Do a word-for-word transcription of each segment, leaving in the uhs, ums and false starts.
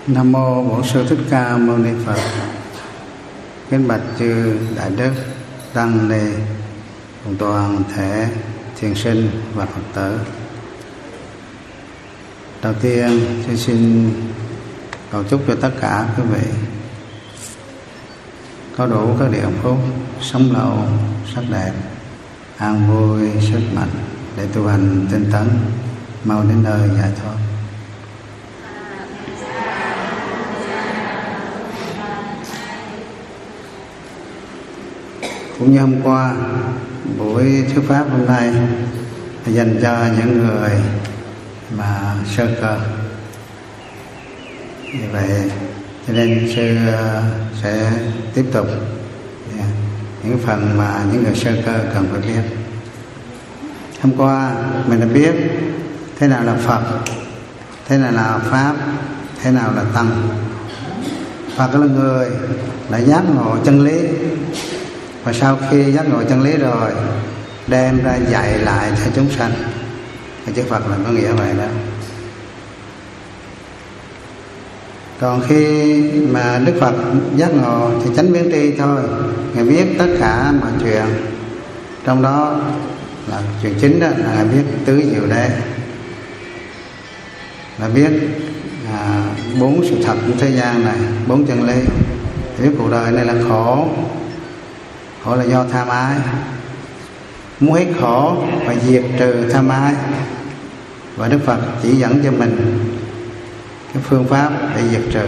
Nam mô Bổn Sư Thích Ca Mâu Ni Phật. Kính bạch chư đại đức tăng ni cùng toàn thể thiền sinh và Phật tử. Đầu tiên tôi xin cầu chúc cho tất cả quý vị có đủ các điều phúc, sống lâu, sắc đẹp, an vui, sức mạnh để tu hành tinh tấn mau đến nơi giải thoát. Cũng như hôm qua, buổi thuyết pháp hôm nay dành cho những người mà sơ cơ. Như vậy cho nên sư sẽ tiếp tục những phần mà những người sơ cơ cần phải biết. Hôm qua mình đã biết thế nào là Phật, thế nào là Pháp, thế nào là Tăng. Phật là người đã giác ngộ chân lý, và sau khi giác ngộ chân lý rồi đem ra dạy lại cho chúng sanh. Thì chữ Phật là có nghĩa vậy đó. Còn khi mà Đức Phật giác ngộ thì chánh biến tri thôi, Ngài biết tất cả mọi chuyện. Trong đó là chuyện chính đó là Ngài biết tứ diệu đế, là biết à, bốn sự thật của thế gian này, bốn chân lý. Biết cuộc đời này là khổ, khổ là do tham ái. Muốn hết khổ phải diệt trừ tham ái, và Đức Phật chỉ dẫn cho mình cái phương pháp để diệt trừ.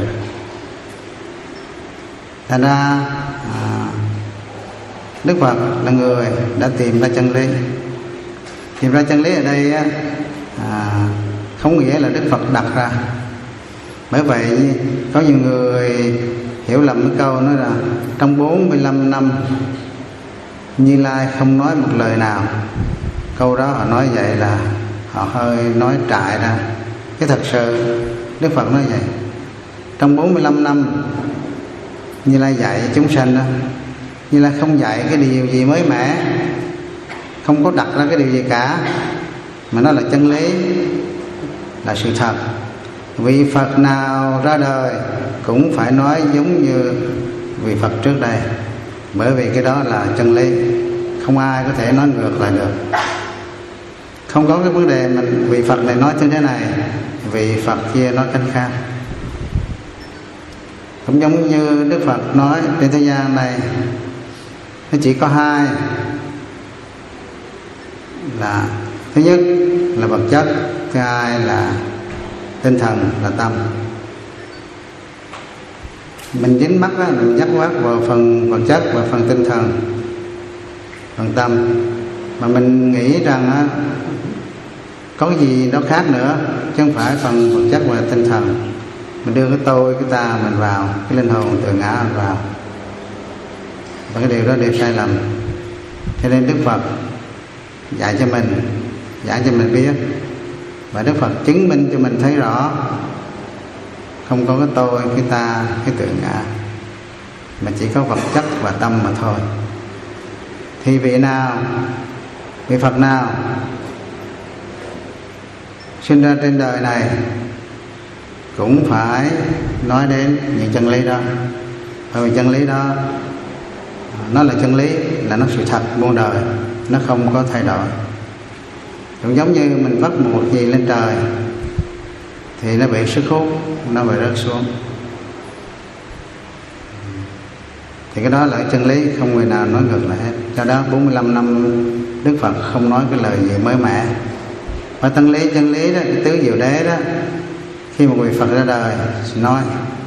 Thành ra à, Đức Phật là người đã tìm ra chân lý. Tìm ra chân lý ở đây á, à, không nghĩa là Đức Phật đặt ra. Bởi vậy có nhiều người hiểu lầm cái câu nói là trong bốn mươi lăm năm Như Lai không nói một lời nào. Câu đó họ nói vậy là họ hơi nói trại ra. Cái thật sự Đức Phật nói vậy. Trong bốn mươi lăm năm Như Lai dạy chúng sanh đó, Như Lai không dạy cái điều gì mới mẻ, không có đặt ra cái điều gì cả, mà nó là chân lý, là sự thật. Vị Phật nào ra đời cũng phải nói giống như vị Phật trước đây, bởi vì cái đó là chân lý, không ai có thể nói ngược lại được. Không có cái vấn đề mình vị Phật này nói như thế này, vị Phật kia nói cách khác. Cũng giống như Đức Phật nói trên thế gian này nó chỉ có hai, là thứ nhất là vật chất, thứ hai là tinh thần, là tâm. Mình dính mắc á, mình dắt quát vào phần vật chất và phần tinh thần, phần tâm, mà mình nghĩ rằng á, có cái gì đó khác nữa chứ không phải phần vật chất và tinh thần. Mình đưa cái tôi, cái ta mình vào, cái linh hồn tự ngã mình vào, và cái điều đó đều sai lầm. Cho nên Đức Phật dạy cho mình, dạy cho mình biết, và Đức Phật chứng minh cho mình thấy rõ không có cái tôi, cái ta, cái tự ngã, mà chỉ có vật chất và tâm mà thôi. Thì vị nào, vị Phật nào sinh ra trên đời này cũng phải nói đến những chân lý đó. Bởi vì chân lý đó nó là chân lý, là nó sự thật muôn đời, nó không có thay đổi. Cũng giống như mình vắt một gì lên trời thì nó bị sức hút, nó bị rớt xuống. Thì cái đó là chân lý, không người nào nói ngược lại hết. Do đó bốn mươi lăm năm Đức Phật không nói cái lời gì mới mẻ. Và chân lý, chân lý đó, cái tứ diệu đế đó, khi một vị Phật ra đời nói,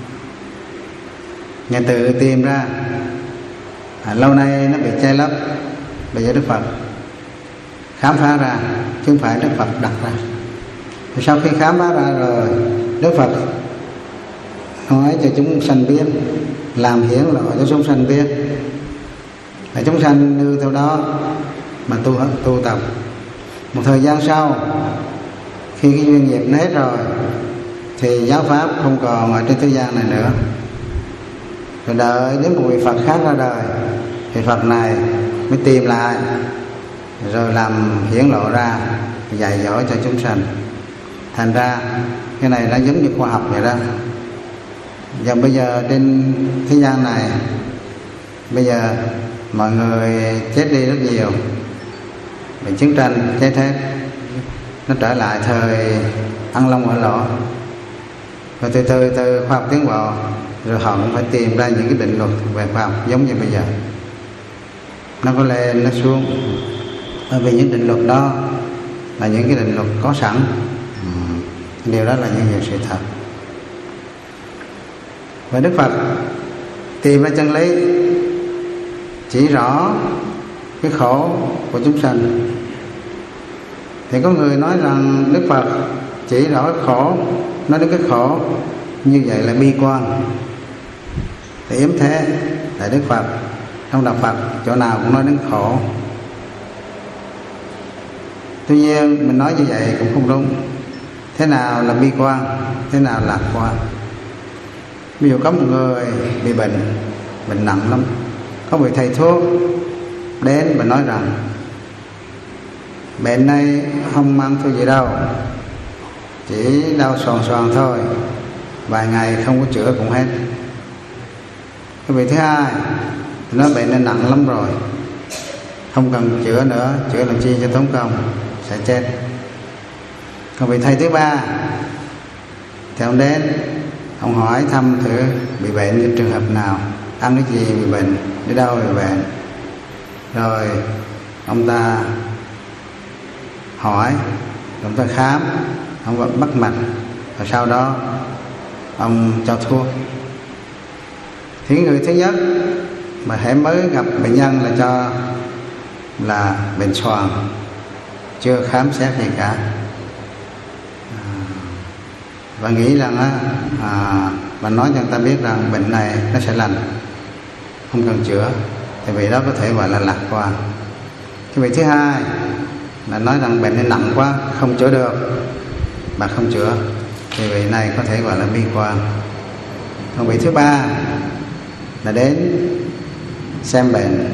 Ngài tự tìm ra. à, Lâu nay nó bị che lấp, bây giờ Đức Phật khám phá ra, chứ không phải Đức Phật đặt ra. Thì sau khi khám phá ra rồi, Đức Phật nói cho chúng sanh biết, làm hiển lộ cho chúng sanh biết, để chúng sanh nương theo đó mà tu tu tập. Một thời gian sau, khi cái duyên nghiệp hết rồi, thì giáo pháp không còn ở trên thế gian này nữa. Rồi đợi đến một vị Phật khác ra đời, thì Phật này mới tìm lại, rồi làm hiển lộ ra, dạy dỗ cho chúng sanh. Thành ra cái này nó giống như khoa học vậy đó. Và bây giờ trên thế gian này, bây giờ mọi người chết đi rất nhiều, vì chiến tranh chết hết, nó trở lại thời ăn long ở lỗ. Và từ từ từ khoa học tiến bộ, rồi họ cũng phải tìm ra những cái định luật về khoa học giống như bây giờ. Nó có lên, nó xuống, bởi vì những định luật đó là những cái định luật có sẵn. ừ. Điều đó là những điều sự thật. Và Đức Phật tìm ra chân lý, chỉ rõ cái khổ của chúng sanh. Thì có người nói rằng Đức Phật chỉ rõ cái khổ, nói đến cái khổ như vậy là bi quan. Thì yếm thế, tại Đức Phật trong đạo Phật chỗ nào cũng nói đến khổ. Tuy nhiên mình nói như vậy cũng không đúng. Thế nào là bi quan, thế nào là lạc quan? Ví dụ có một người bị bệnh, bệnh nặng lắm, có vị thầy thuốc đến và nói rằng bệnh này không mang thuốc gì đâu, chỉ đau xoàn xoàn thôi, vài ngày không có chữa cũng hết. Cái vị thứ hai thì nói bệnh này nặng lắm rồi, không cần chữa nữa, chữa làm chi cho tốn công, sẽ chết. Còn vị thầy thứ ba thì ông đến, ông hỏi thăm thử bị bệnh như trường hợp nào, ăn cái gì bị bệnh, đi đâu bị bệnh. Rồi ông ta hỏi, ông ta khám, ông bắt mạch, và sau đó ông cho thuốc. Thì người thứ nhất mà hễ mới gặp bệnh nhân là cho là bệnh xoàn, chưa khám xét gì cả, à, và nghĩ rằng á, à, và nói cho người ta biết rằng bệnh này nó sẽ lành, không cần chữa. Thì vị đó có thể gọi là lạc quan. Cái vị thứ hai là nói rằng bệnh này nặng quá, không chữa được, mà không chữa, thì vị này có thể gọi là bi quan. Còn vị thứ ba là đến xem bệnh,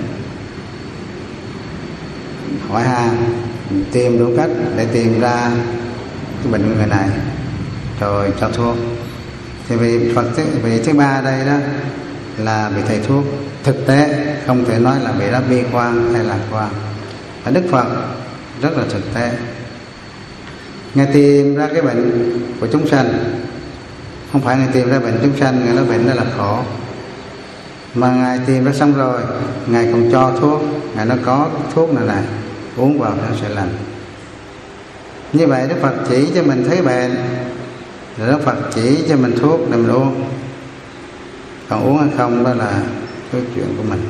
hỏi han, tìm đủ cách để tìm ra cái bệnh của người này, rồi cho thuốc. Thì vị Phật vị thứ ba đây đó là vị thầy thuốc thực tế, không thể nói là vị đó bi quan hay lạc quan. Và Đức Phật rất là thực tế, Ngài tìm ra cái bệnh của chúng sanh, không phải Ngài tìm ra bệnh chúng sanh, Ngài nói bệnh đó là khổ, mà Ngài tìm ra xong rồi, Ngài còn cho thuốc. Ngài nói có thuốc này này, uống vào nó sẽ lành. Như vậy Đức Phật chỉ cho mình thấy bệnh, rồi Đức Phật chỉ cho mình thuốc để mình uống. Còn uống hay không đó là cái chuyện của mình.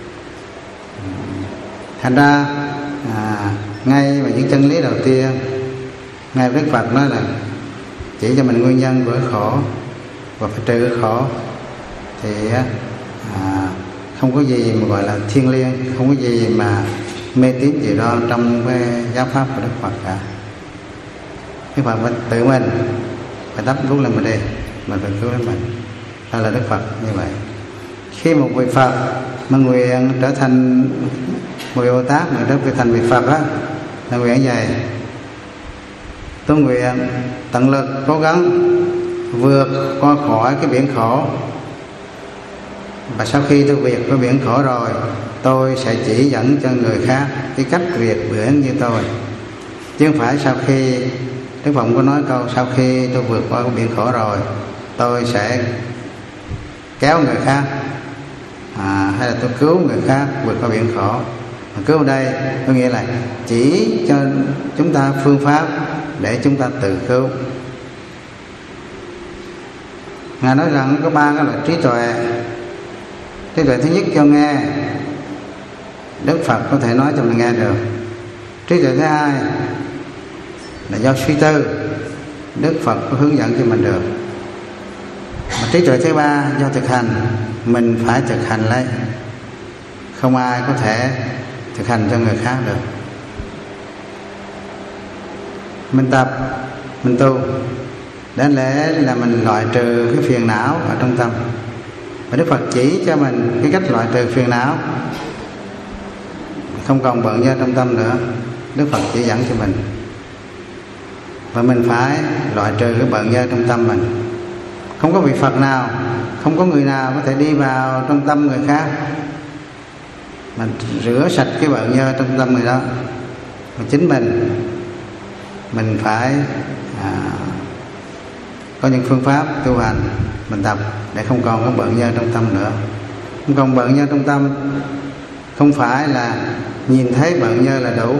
Thành ra à, ngay mà những chân lý đầu tiên, ngay Đức Phật nói là chỉ cho mình nguyên nhân của khổ và phải trừ khổ. Thì à, không có gì mà gọi là thiêng liêng, không có gì mà mê tín gì đó trong cái giáo pháp của Đức Phật cả. Đức Phật phải tự mình phải đắp đuốc lên mình đi, mình phải cứu lên mình. Đó là Đức Phật như vậy. Khi một vị Phật mà nguyện trở thành một vị Bồ Tát, mà trở thành vị Phật á, là nguyện vậy: tôi nguyện tận lực cố gắng vượt qua khỏi cái biển khổ, và sau khi tôi vượt qua biển khổ rồi, tôi sẽ chỉ dẫn cho người khác cái cách vượt biển như tôi. Chứ không phải sau khi Đức Phật có nói câu sau khi tôi vượt qua cái biển khổ rồi, tôi sẽ kéo người khác, à, hay là tôi cứu người khác vượt qua biển khổ. Mà cứu ở đây có nghĩa là chỉ cho chúng ta phương pháp để chúng ta tự cứu. Ngài nói rằng có ba cái loại trí tuệ. Trí tuệ thứ nhất cho nghe, Đức Phật có thể nói cho mình nghe được. Trí tuệ thứ hai là do suy tư, Đức Phật có hướng dẫn cho mình được. Mà trí tuệ thứ ba do thực hành, mình phải thực hành lấy, không ai có thể thực hành cho người khác được. Mình tập, mình tu, đến lẽ là mình loại trừ cái phiền não ở trong tâm. Và Đức Phật chỉ cho mình cái cách loại trừ phiền não, không còn bận nhớ trong tâm nữa. Đức Phật chỉ dẫn cho mình, và mình phải loại trừ cái bận nhớ trong tâm mình. Không có vị Phật nào không có người nào có thể đi vào trong tâm người khác mà rửa sạch cái bợn nhơ trong tâm người đó. Mà chính mình mình phải à, có những phương pháp tu hành mình tập để không còn có bợn nhơ trong tâm nữa. Không còn bợn nhơ trong tâm không phải là nhìn thấy bợn nhơ là đủ.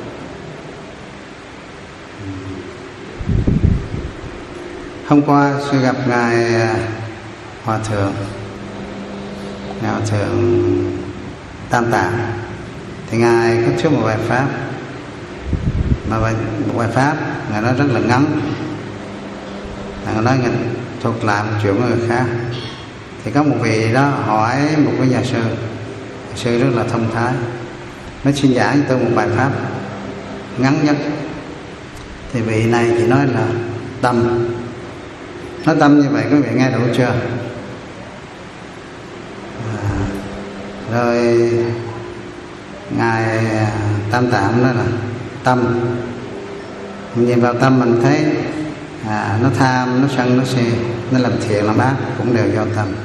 Hôm qua tôi gặp ngài hòa thượng ngài hòa thượng Tam Tạng, thì ngài có thuyết một bài pháp, mà bài, một bài pháp ngài nói rất là ngắn. Ngài nói ngài thuật lại một chuyện của người khác. Thì có một vị đó hỏi một cái nhà sư, nhà sư rất là thông thái, nói xin giảng cho tôi một bài pháp ngắn nhất. Thì vị này thì nói là tâm. Nói tâm như vậy quý vị nghe đủ chưa? À, rồi ngài Tam Tạng nói là tâm, mình nhìn vào tâm mình thấy à, nó tham, nó sân, nó si, nó làm thiện làm ác cũng đều do tâm.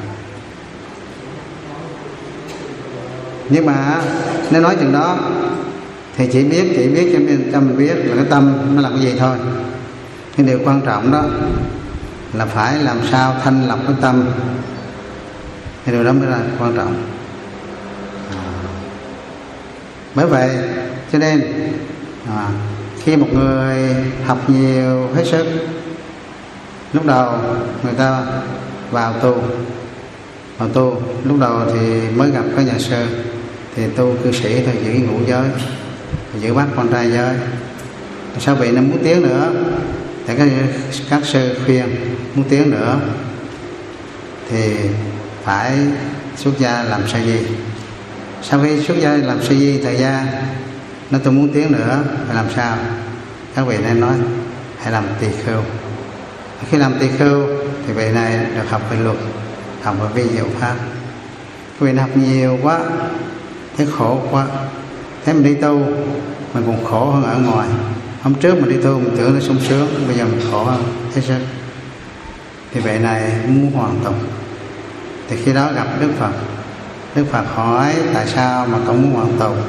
Nhưng mà nếu nói chừng đó thì chỉ biết chỉ biết cho mình, cho mình biết là cái tâm nó làm cái gì thôi. Nhưng điều quan trọng đó là phải làm sao thanh lọc cái tâm, thì điều đó mới là quan trọng. À, bởi vậy cho nên à, khi một người học nhiều hết sức, lúc đầu người ta vào tu vào tu lúc đầu thì mới gặp các nhà sư thì tu cư sĩ thôi, giữ ngũ giới, giữ bát quan trai giới. Sau vị nó muốn tiến nữa thì các, các sư khuyên muốn tiến nữa thì phải xuất gia làm sa di. Sau khi xuất gia làm sa di thời gian nó tôi muốn tiến nữa phải làm sao? Các vị nên nói hãy làm tỳ khưu. Khi làm tỳ khưu thì vị này được học về luật, học về vi diệu pháp. Vì học nhiều quá thấy khổ quá, thấy mình đi tu mình còn khổ hơn ở ngoài. Hôm trước mình đi tu mình tưởng nó sung sướng, bây giờ mình khổ hơn hết sức. Thì vị này muốn hoàn tục. Thì khi đó gặp Đức Phật, Đức Phật hỏi tại sao mà con muốn hoàn tục.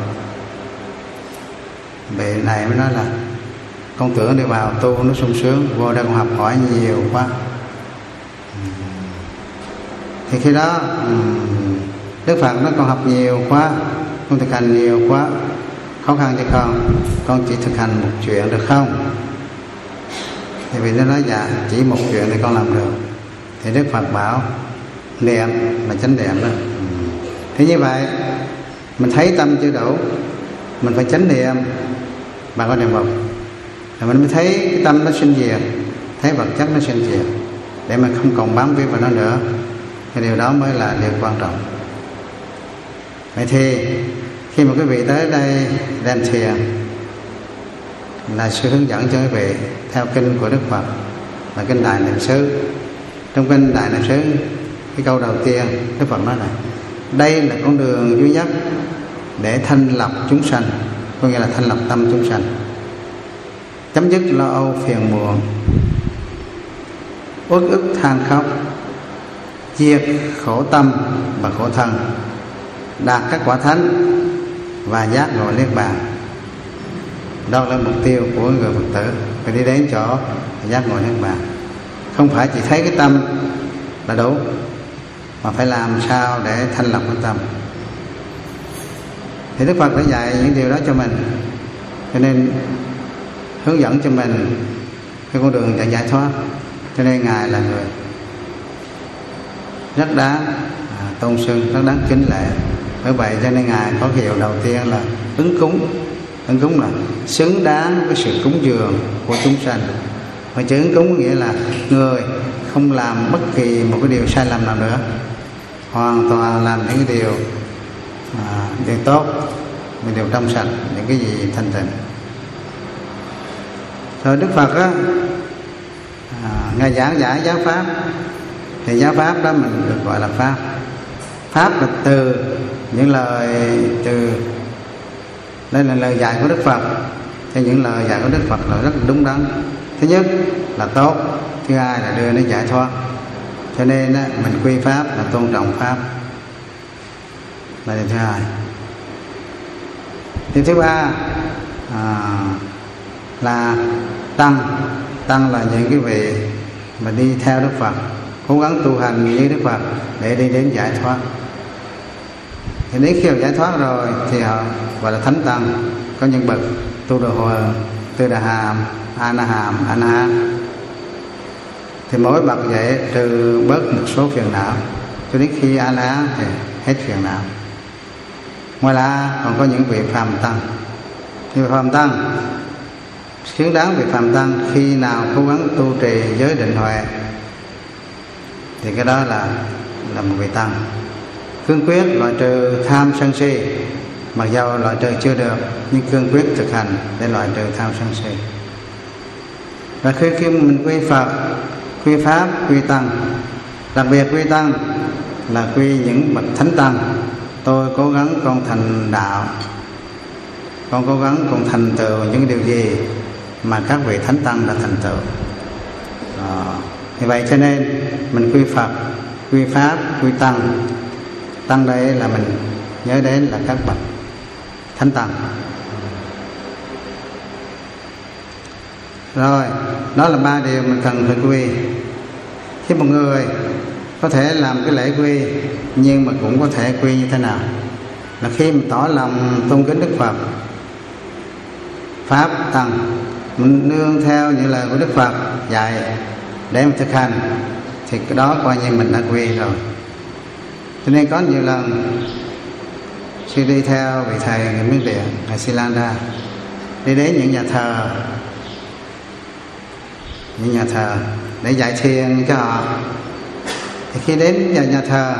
Vị này mới nói là con tưởng đi vào tu nó sung sướng, vô đây con học hỏi nhiều quá. Thì khi đó Đức Phật nói con học nhiều quá, con thực hành nhiều quá, khó khăn cho con, con chỉ thực hành một chuyện được không? Thì vì nó nói dạ chỉ một chuyện thì con làm được. Thì Đức Phật bảo niệm là chánh niệm đó. Thế như vậy mình thấy tâm chưa đủ, mình phải chánh niệm bà có niệm Phật, rồi mình mới thấy cái tâm nó sinh diệt, thấy vật chất nó sinh diệt, để mình không còn bám víu vào nó nữa. Thì điều đó mới là điều quan trọng. Vậy thì khi mà quý vị tới đây đền thiền là sư hướng dẫn cho quý vị theo kinh của Đức Phật là kinh Đại Niệm xứ. Trong kinh Đại Niệm xứ, cái câu đầu tiên Đức Phật nói là đây là con đường duy nhất để thanh lọc chúng sanh, có nghĩa là thanh lọc tâm chúng sanh, chấm dứt lo âu phiền muộn, uất ức than khóc, diệt khổ tâm và khổ thân, đạt các quả thánh và giác ngộ niết bàn. Đó là mục tiêu của người Phật tử, phải đi đến chỗ giác ngộ niết bàn. Không phải chỉ thấy cái tâm là đủ, mà phải làm sao để thanh lọc cái tâm. Thì Đức Phật đã dạy những điều đó cho mình, cho nên hướng dẫn cho mình cái con đường giải thoát. Cho nên Ngài là người rất đáng à, tôn sưng, rất đáng kính lệ. Bởi vậy cho nên Ngài có cái hiệu đầu tiên là ứng cúng. Ứng cúng là xứng đáng với sự cúng dường của chúng sanh. Và chữ ứng cúng có nghĩa là người không làm bất kỳ một cái điều sai lầm nào nữa, hoàn toàn làm những cái điều à, điều tốt, những điều trong sạch, những cái gì thanh tịnh. Rồi Đức Phật á, à, Ngài giảng giải giáo pháp, thì giáo pháp đó mình được gọi là pháp. Pháp là từ những lời từ đây là lời dạy của Đức Phật. Thì những lời dạy của Đức Phật là rất là đúng đắn. Thứ nhất là tốt, thứ hai là đưa đến giải thoát, Cho nên á, mình quy pháp là tôn trọng pháp, là điều thứ hai. Điều thứ ba à, là tăng. Tăng là những cái vị mà đi theo Đức Phật, cố gắng tu hành như Đức Phật để đi đến giải thoát. Thì đến khi họ giải thoát rồi thì họ gọi là thánh tăng. Có những bậc tu đồ hồi, tư đà hàm, a na hàm, a na hán. Thì mỗi bậc vậy trừ bớt một số phiền não, cho đến khi a la hán thì hết phiền não. Ngoài ra còn có những vị phàm tăng. Thì phàm tăng xứng đáng vị phàm tăng khi nào cố gắng tu trì giới định huệ thì cái đó là là một vị tăng. Cương quyết loại trừ tham sân si, mặc dầu loại trừ chưa được nhưng cương quyết thực hành để loại trừ tham sân si. Và khi khi mình quy Phật, quy pháp, quy tăng, đặc biệt quy tăng là quy những bậc thánh tăng. Tôi cố gắng con thành đạo, con cố gắng con thành tựu những điều gì mà các vị thánh tăng đã thành tựu. À, vì vậy cho nên mình quy Phật, quy pháp, quy tăng. Tăng đây là mình nhớ đến là các bậc thánh tăng. Rồi, đó là ba điều mình cần phải quy. Khi một người có thể làm cái lễ quy, nhưng mà cũng có thể quy như thế nào? Là khi mình tỏ lòng tôn kính Đức Phật, pháp, tăng, mình nương theo những lời của Đức Phật dạy để mình thực hành, thì cái đó coi như mình đã quy rồi. Cho nên có nhiều lần khi đi theo vị thầy người Miến Điện, ngài Silanda, đi đến những nhà thờ, những nhà thờ để dạy thiền cho họ. Thì khi đến nhà, nhà thờ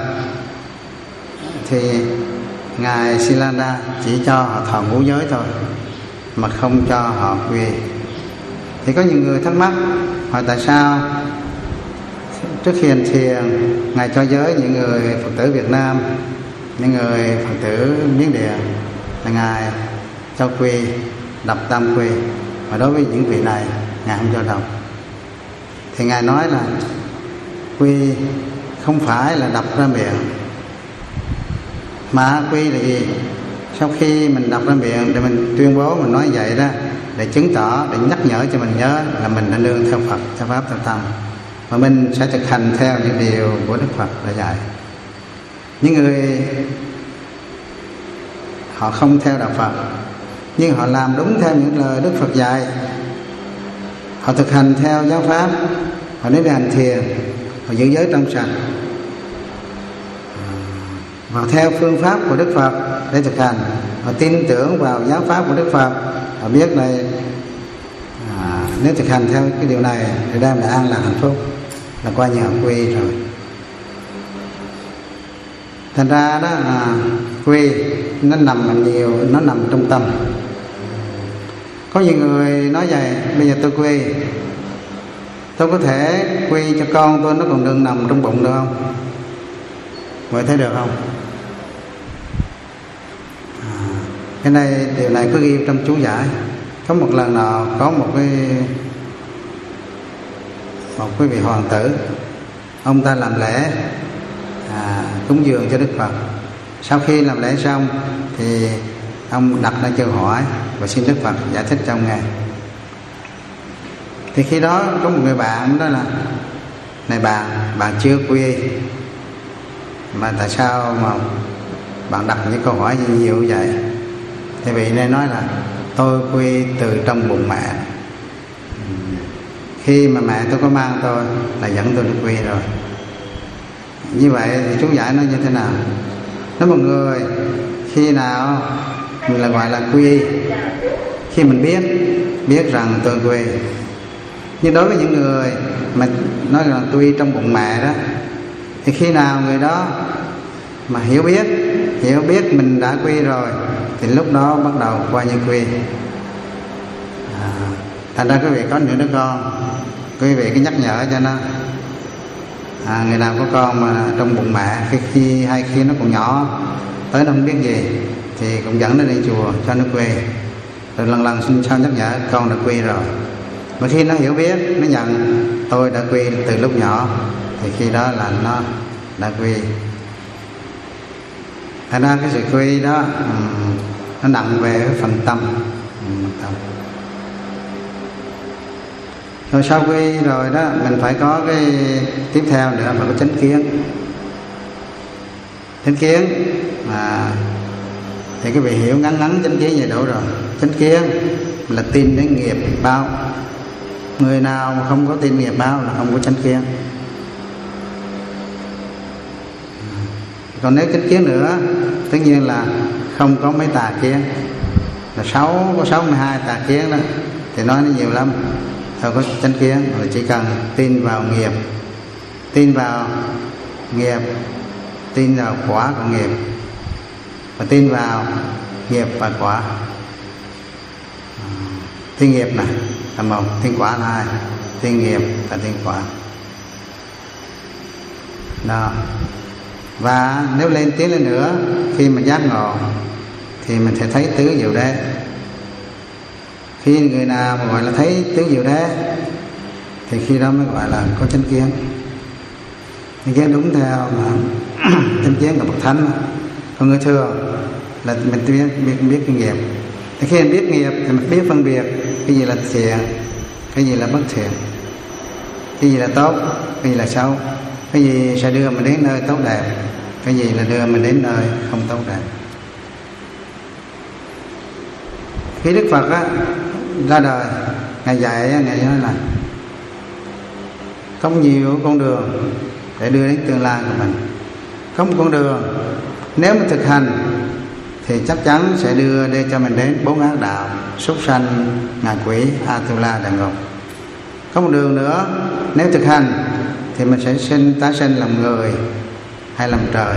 thì ngài Silanda chỉ cho họ thọ ngũ giới thôi, mà không cho họ quy. Thì có nhiều người thắc mắc hỏi tại sao trước khi hành thiền ngài cho giới những người Phật tử Việt Nam, những người Phật tử Miến Điện là ngài cho quy đọc tam quy, và đối với những vị này ngài không cho đọc. Thì ngài nói là quy không phải là đọc ra miệng, mà quy là gì? Sau khi mình đọc ra miệng để mình tuyên bố, mình nói vậy đó, để chứng tỏ, để nhắc nhở cho mình nhớ là mình đã nương theo Phật, theo pháp, theo tăng, và mình sẽ thực hành theo những điều của Đức Phật đã dạy. Những người họ không theo đạo Phật, nhưng họ làm đúng theo những lời Đức Phật dạy, họ thực hành theo giáo pháp, họ đến để hành thiền, họ giữ giới trong sạch, và theo phương pháp của Đức Phật để thực hành, họ tin tưởng vào giáo pháp của Đức Phật, họ biết này à, nếu thực hành theo cái điều này thì đem lại an lạc hạnh phúc, là qua nhờ quy rồi. Thành ra đó à, quy nó nằm ở nhiều, nó nằm trong tâm. Có nhiều người nói vậy, bây giờ tôi quy, tôi có thể quy cho con tôi nó còn đừng nằm trong bụng được không? Vậy thấy được không? À, cái này điều này có ghi trong chú giải. Có một lần nào có một cái một cái vị hoàng tử, ông ta làm lễ à, cúng dường cho Đức Phật. Sau khi làm lễ xong thì ông đặt ra câu hỏi và xin Đức Phật giải thích cho ông nghe. Thì khi đó có một người bạn đó là: này bạn, bạn chưa quy mà tại sao mà bạn đặt những câu hỏi nhiều như vậy? Thì vị này nói là: tôi quy từ trong bụng mẹ. Khi mà mẹ tôi có mang tôi là dẫn tôi đi quy rồi. Như vậy thì chú giải nó như thế nào? Nếu một người khi nào mình là gọi là quy, khi mình biết biết rằng tôi quy. Nhưng đối với những người mà nói là quy trong bụng mẹ đó, thì khi nào người đó mà hiểu biết hiểu biết mình đã quy rồi thì lúc đó bắt đầu qua như quy. À, thành ra quý vị có những đứa con, quý vị cứ nhắc nhở cho nó. À, người nào có con mà trong bụng mẹ, khi, khi hay khi nó còn nhỏ, tới nó không biết gì, thì cũng dẫn nó đi chùa cho nó quy. Rồi lần lần xin sao nhắc nhở con đã quy rồi. Mà khi nó hiểu biết, nó nhận tôi đã quy từ lúc nhỏ, thì khi đó là nó đã quy. Thành ra cái sự quy đó um, nó nặng về cái phần tâm, um, tâm. Rồi sau quy rồi đó mình phải có cái tiếp theo nữa, phải có chánh kiến. Chánh kiến mà thì cái vị hiểu ngắn ngắn chánh kiến vậy đủ rồi. Chánh kiến là tin đến nghiệp báo. Người nào mà không có tin nghiệp báo là không có chánh kiến. Còn nếu chánh kiến nữa, tất nhiên là không có mấy tà kiến. Là sáu có sáu mươi hai tà kiến đó thì nói nó nhiều lắm. Thôi có chánh kiến là chỉ cần tin vào nghiệp, tin vào nghiệp, tin vào quả của nghiệp, và tin vào nghiệp và quả. Tin nghiệp này là một, tin quả là hai. Tin nghiệp và tin quả đó. Và nếu lên tiến lên nữa, khi mà giác ngộ thì mình sẽ thấy tứ diệu đế. Khi người nào mà gọi là thấy tứ diệu đế thì khi đó mới gọi là có chánh kiến. Chánh kiến đúng theo mà chánh kiến của bậc thánh. Còn người thường là mình biết biết, biết cái nghiệp. Thì khi mình biết nghiệp thì mình biết phân biệt cái gì là thiện, cái gì là bất thiện, cái gì là tốt, cái gì là xấu, cái gì sẽ đưa mình đến nơi tốt đẹp, cái gì là đưa mình đến nơi không tốt đẹp. Khi Đức Phật á, ra đời, Ngài dạy, Ngài nói là có nhiều con đường để đưa đến tương lai của mình. Có một con đường nếu mà thực hành thì chắc chắn sẽ đưa để cho mình đến bốn ác đạo: súc sanh, ngạ quỷ, Atula, địa ngục. Có một đường nữa nếu thực hành thì mình sẽ sinh tái sinh làm người hay làm trời.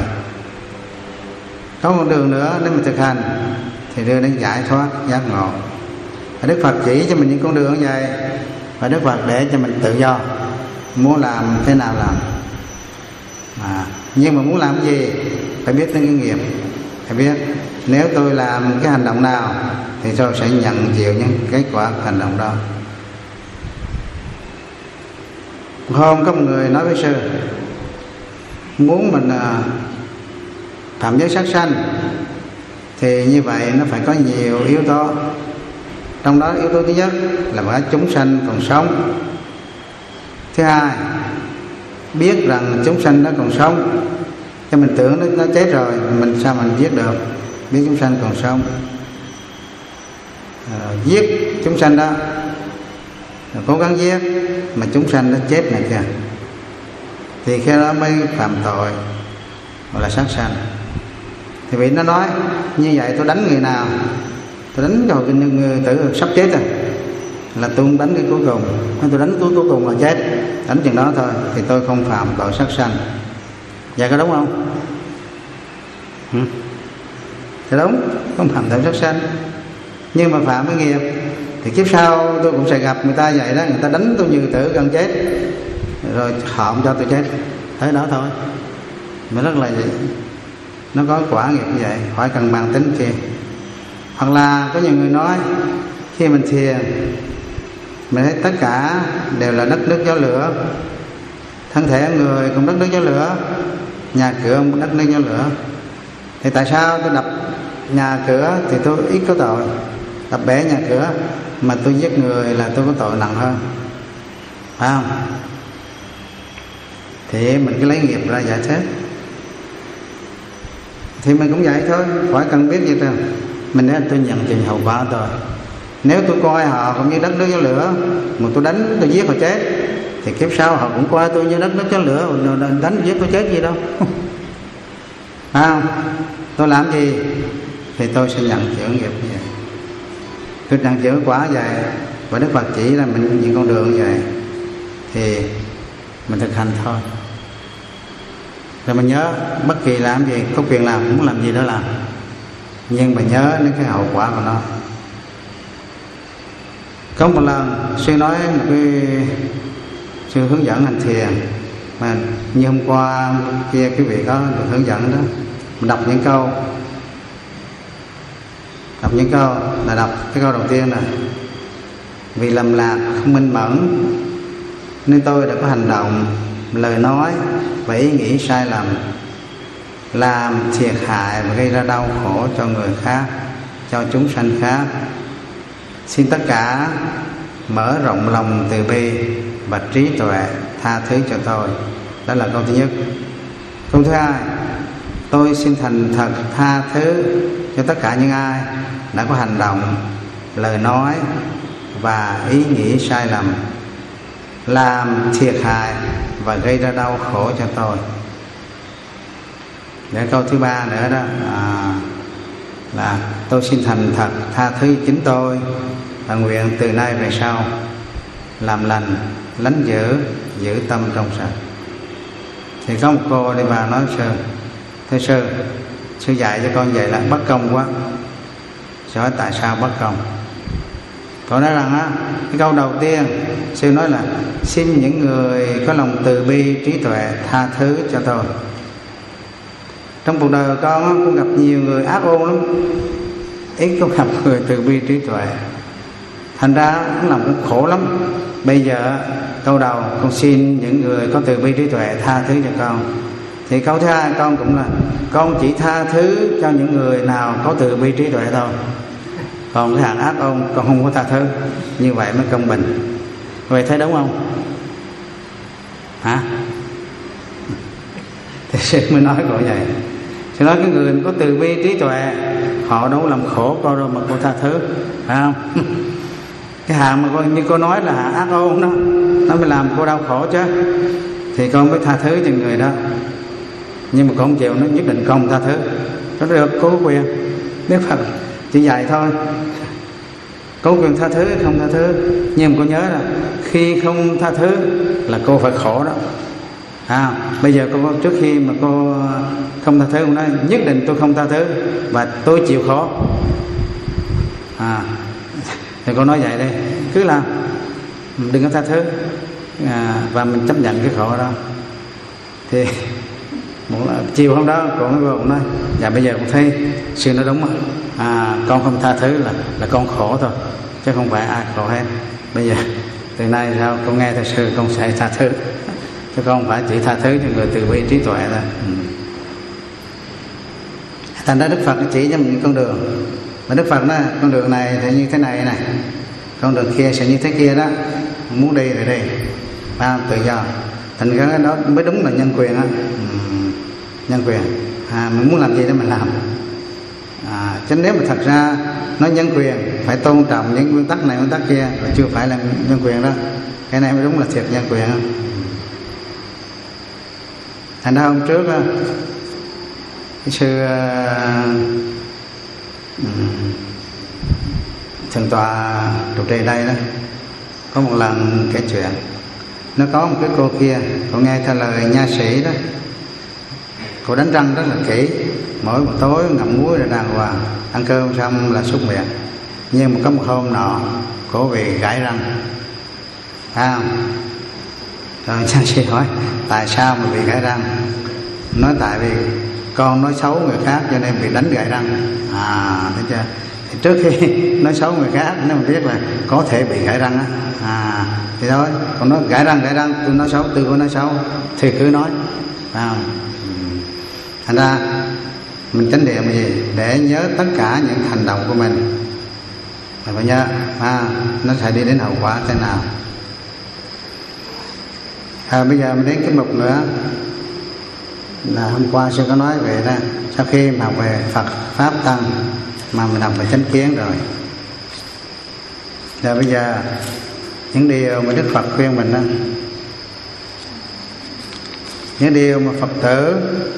Có một đường nữa nếu mình thực hành thì đưa đến giải thoát, giác ngộ. Và Đức Phật chỉ cho mình những con đường như vậy, và Đức Phật để cho mình tự do, muốn làm thế nào làm. À, nhưng mà muốn làm cái gì phải biết đến cái nghiệp, phải biết nếu tôi làm cái hành động nào thì tôi sẽ nhận chịu những kết quả của hành động đó. Hôm có một người nói với sư, muốn mình phạm giới sát sanh thì như vậy nó phải có nhiều yếu tố. Trong đó yếu tố thứ nhất là phải chúng sanh còn sống. Thứ hai, biết rằng chúng sanh nó còn sống, cho mình tưởng nó, nó chết rồi, mình sao mình giết được. Biết chúng sanh còn sống, à, giết chúng sanh đó, cố gắng giết mà chúng sanh nó chết này kìa, thì khi đó mới phạm tội gọi là sát sanh. Thì vị nó nói như vậy, tôi đánh người nào, tôi đánh cho người, người tử sắp chết rồi là tôi không đánh cái cuối cùng, tôi đánh cuối cuối cùng là chết, đánh chừng đó thôi thì tôi không phạm tội sát sanh. Vậy có đúng không? Ừ. Thì đúng, không phạm tội sát sanh. Nhưng mà phạm cái nghiệp thì kiếp sau tôi cũng sẽ gặp người ta vậy đó, người ta đánh tôi như tử gần chết rồi họ không cho tôi chết, thế đó thôi. Mà rất là vậy, nó có quả nghiệp như vậy, phải cần bằng tính kia. Hoặc là có nhiều người nói khi mình thiền mình thấy tất cả đều là đất nước gió lửa, thân thể người cũng đất nước gió lửa, nhà cửa cũng đất nước gió lửa, thì tại sao tôi đập nhà cửa thì tôi ít có tội, đập bể nhà cửa mà tôi giết người là tôi có tội nặng hơn, phải không? Thì mình cứ lấy nghiệp ra giải thích. Thì mình cũng vậy thôi, phải cần biết vậy thôi. Mình nói tôi nhận chừng hậu quả tôi. Nếu tôi coi họ cũng như đất nước gió lửa, mà tôi đánh tôi giết họ chết, thì kiếp sau họ cũng coi tôi như đất nước gió lửa, đánh giết tôi chết gì đâu. Phải không? Tôi làm gì thì tôi sẽ nhận chịu nghiệp như vậy. Tôi nhận chịu quả vậy. Và Đức Phật chỉ là mình những con đường như vậy thì mình thực hành thôi. Rồi mình nhớ bất kỳ làm gì, có quyền làm, muốn làm gì đó làm, nhưng mà nhớ đến cái hậu quả của nó. Có một lần sư nói một cái sư hướng dẫn hành thiền, mà như hôm qua kia quý vị có được hướng dẫn đó, mình đọc những câu đọc những câu là đọc cái câu đầu tiên là: vì lầm lạc không minh mẫn nên tôi đã có hành động lời nói và ý nghĩ sai lầm, làm thiệt hại và gây ra đau khổ cho người khác, cho chúng sanh khác. Xin tất cả mở rộng lòng từ bi và trí tuệ tha thứ cho tôi. Đó là câu thứ nhất. Câu thứ hai, tôi xin thành thật tha thứ cho tất cả những ai đã có hành động, lời nói và ý nghĩ sai lầm, làm thiệt hại và gây ra đau khổ cho tôi. Để câu thứ ba nữa đó à, là tôi xin thành thật tha thứ chính tôi và nguyện từ nay về sau làm lành, lánh dữ, giữ tâm trong sạch. Thì có một cô đi vào nói sư, thưa sư, sư dạy cho con vậy là bất công quá. Sư hỏi tại sao bất công? Cậu nói rằng á, cái câu đầu tiên sư nói là xin những người có lòng từ bi trí tuệ tha thứ cho tôi. Trong cuộc đời con á, con gặp nhiều người ác ôn lắm, ít có gặp người từ bi trí tuệ. Thành ra nó làm cũng khổ lắm. Bây giờ câu đầu con xin những người có từ bi trí tuệ tha thứ cho con. Thì câu thứ hai con cũng là con chỉ tha thứ cho những người nào có từ bi trí tuệ thôi, còn cái hạng ác ôn con không có tha thứ. Như vậy mới công bình. Vậy thấy đúng không? Hả? Thì sư mới nói cô vậy. Sư nói cái người có từ bi trí tuệ họ đâu làm khổ cô đâu mà cô tha thứ, phải không? Cái hạng mà cô, như cô nói là ác ôn đó, nó mới làm cô đau khổ chứ. Thì con mới tha thứ cho người đó. Nhưng mà con không chịu, nó nhất định con tha thứ. Có được, cô có quyền. Nếu Phật chỉ dạy thôi, có quyền tha thứ không tha thứ. Nhưng mà cô nhớ là khi không tha thứ là cô phải khổ đó. À, bây giờ cô trước khi mà cô không tha thứ, cô nói nhất định tôi không tha thứ và tôi chịu khổ. À, thì cô nói vậy đây, cứ làm, đừng có tha thứ à, và mình chấp nhận cái khổ đó. Thì chiều hôm đó cô mới nói dạ bây giờ con thấy sư nói đúng rồi. À, con không tha thứ là là con khổ thôi, chứ không phải ai khổ hết. Bây giờ từ nay sao con nghe thầy sư con sẽ tha thứ, chứ con không phải chỉ tha thứ cho người từ bi trí tuệ thôi. Ừ. Thành ra Đức Phật chỉ cho mình con đường. Mà Đức Phật nói con đường này thì như thế này này, con đường kia sẽ như thế kia đó, muốn đi thì đi, phải không? Tự do. Thành ra đó mới đúng là nhân quyền á. Ừ. Nhân quyền à, mình muốn làm gì đó mình làm à, chứ nếu mà thật ra nói nhân quyền phải tôn trọng những nguyên tắc này nguyên tắc kia là chưa phải là nhân quyền đó. Cái này mới đúng là thiệt nhân quyền. Thành ra hôm trước đó, cái sư uh, thượng tọa trụ trì đây đó có một lần kể chuyện, nó có một cái cô kia, cô nghe theo lời nha sĩ đó, cô đánh răng rất là kỹ, mỗi một tối ngậm muối là đàng hoàng, ăn cơm xong là súc miệng. Nhưng mà có một hôm nọ cô bị gãy răng, thấy không? Rồi nha sĩ hỏi tại sao mà bị gãy răng? Nói tại vì con nói xấu người khác cho nên bị đánh gãy răng. À, thấy chưa? Thì trước khi nói xấu người khác nếu mà biết là có thể bị gãy răng á, à thì thôi, còn nói gãy răng gãy răng tôi nói xấu, tôi có nói xấu thì cứ nói, phải không? Thành ra mình chánh niệm là gì? Để nhớ tất cả những hành động của mình, mình phải nhớ à, nó sẽ đi đến hậu quả thế nào. À, bây giờ mình đến cái mục nữa là hôm qua sư có nói về đó, sau khi mình học về Phật Pháp Tăng mà mình học về chánh kiến rồi, rồi bây giờ những điều mà Đức Phật khuyên mình đó, những điều mà Phật tử